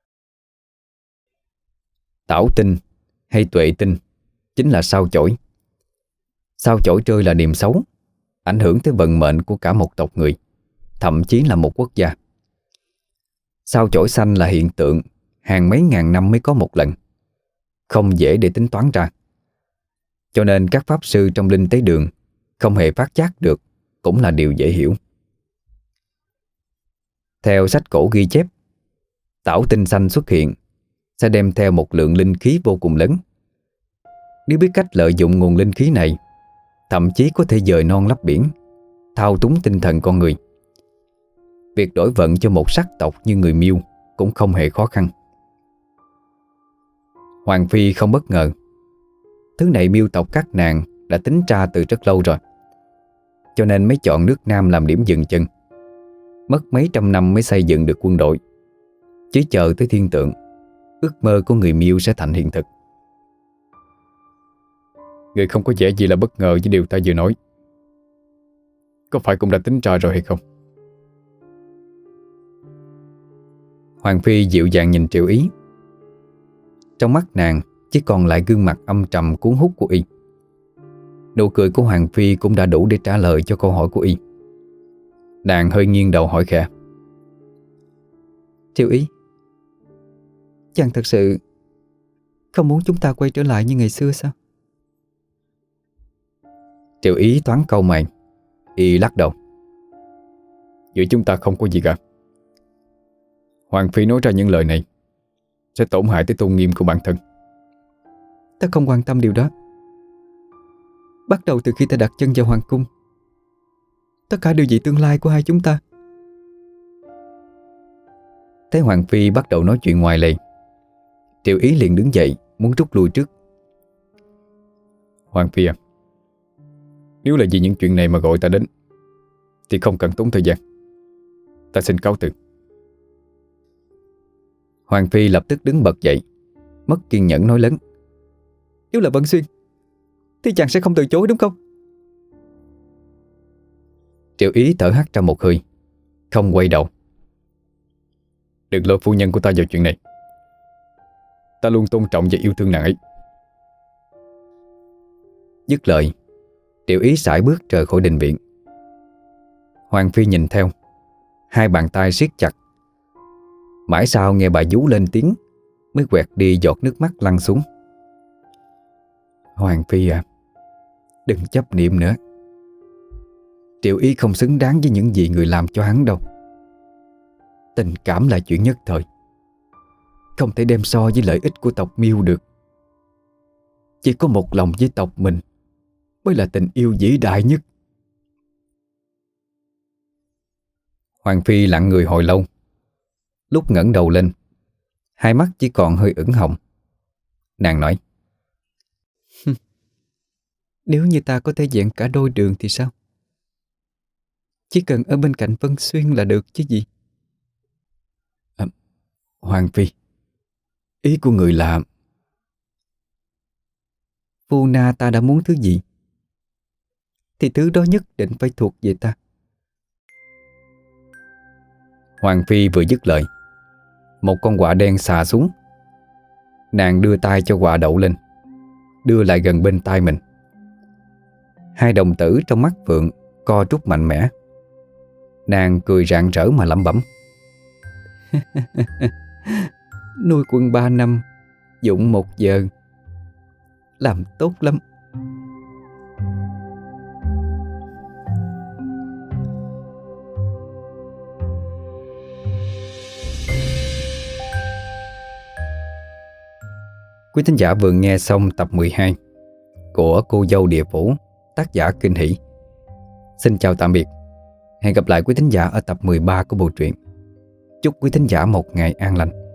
Tảo tinh hay tuệ tinh chính là sao chổi. Sao chổi rơi là điềm xấu, ảnh hưởng tới vận mệnh của cả một tộc người, thậm chí là một quốc gia. Sao chổi xanh là hiện tượng hàng mấy ngàn năm mới có một lần, không dễ để tính toán ra. Cho nên các pháp sư trong linh tế đường không hề phát giác được cũng là điều dễ hiểu. Theo sách cổ ghi chép, Tảo tinh xanh xuất hiện sẽ đem theo một lượng linh khí vô cùng lớn. Nếu biết cách lợi dụng nguồn linh khí này, thậm chí có thể dời non lấp biển, thao túng tinh thần con người. Việc đổi vận cho một sắc tộc như người Miêu cũng không hề khó khăn. Hoàng Phi không bất ngờ. Thứ này Miêu tộc các nàng đã tính ra từ rất lâu rồi, cho nên mới chọn nước Nam làm điểm dừng chân. Mất mấy trăm năm mới xây dựng được quân đội, chỉ chờ tới thiên tượng, ước mơ của người Miêu sẽ thành hiện thực. Người không có vẻ gì là bất ngờ với điều ta vừa nói. Có phải cũng đã tính ra rồi hay không? Hoàng Phi dịu dàng nhìn Triệu Ý. Trong mắt nàng chỉ còn lại gương mặt âm trầm cuốn hút của y. Nụ cười của Hoàng Phi cũng đã đủ để trả lời cho câu hỏi của y. Nàng hơi nghiêng đầu hỏi khẽ: Triệu Ý, chàng thật sự không muốn chúng ta quay trở lại như ngày xưa sao? Triệu Ý thoáng cau mày, y lắc đầu: Giữa chúng ta không có gì cả. Hoàng Phi nói ra những lời này sẽ tổn hại tới tôn nghiêm của bản thân. Ta không quan tâm điều đó. Bắt đầu từ khi ta đặt chân vào hoàng cung, tất cả đều vì tương lai của hai chúng ta. Thấy Hoàng Phi bắt đầu nói chuyện ngoài lề, Triệu Ý liền đứng dậy muốn rút lui trước. Hoàng Phi à, nếu là vì những chuyện này mà gọi ta đến thì không cần tốn thời gian. Ta xin cáo từ. Hoàng Phi lập tức đứng bật dậy, mất kiên nhẫn nói lớn: Nếu là Vân Xuyên thì chàng sẽ không từ chối đúng không? Triệu Ý thở hắt ra một hơi, không quay đầu. Đừng lôi phu nhân của ta vào chuyện này. Ta luôn tôn trọng và yêu thương nàng ấy. Dứt lời, Triệu Ý sải bước rời khỏi đình viện. Hoàng Phi nhìn theo, hai bàn tay siết chặt. Mãi sau nghe bà vú lên tiếng mới quẹt đi giọt nước mắt lăn xuống. Hoàng Phi à, đừng chấp niệm nữa. Triệu Ý không xứng đáng với những gì người làm cho hắn đâu. Tình cảm là chuyện nhất thời, không thể đem so với lợi ích của tộc Miêu được. Chỉ có một lòng với tộc mình mới là tình yêu vĩ đại nhất. Hoàng Phi lặng người hồi lâu. Lúc ngẩng đầu lên, hai mắt chỉ còn hơi ửng hồng. Nàng nói: Nếu như ta có thể vẹn cả đôi đường thì sao? Chỉ cần ở bên cạnh Vân Xuyên là được chứ gì. Hoàng Phi, ý của người là... Phu Na ta đã muốn thứ gì thì thứ đó nhất định phải thuộc về ta. Hoàng Phi vừa dứt lời, một con quạ đen xà xuống. Nàng đưa tay cho quạ đậu lên, đưa lại gần bên tai mình. Hai đồng tử trong mắt Phượng co rút mạnh mẽ. Nàng cười rạng rỡ mà lẩm bẩm: Nuôi quân 3 năm, dụng 1 giờ, làm tốt lắm. Quý thính giả vừa nghe xong tập 12 của Cô Dâu Địa Phủ, tác giả Kinh Hỷ. Xin chào tạm biệt. Hẹn gặp lại quý thính giả ở tập 13 của bộ truyện. Chúc quý thính giả một ngày an lành.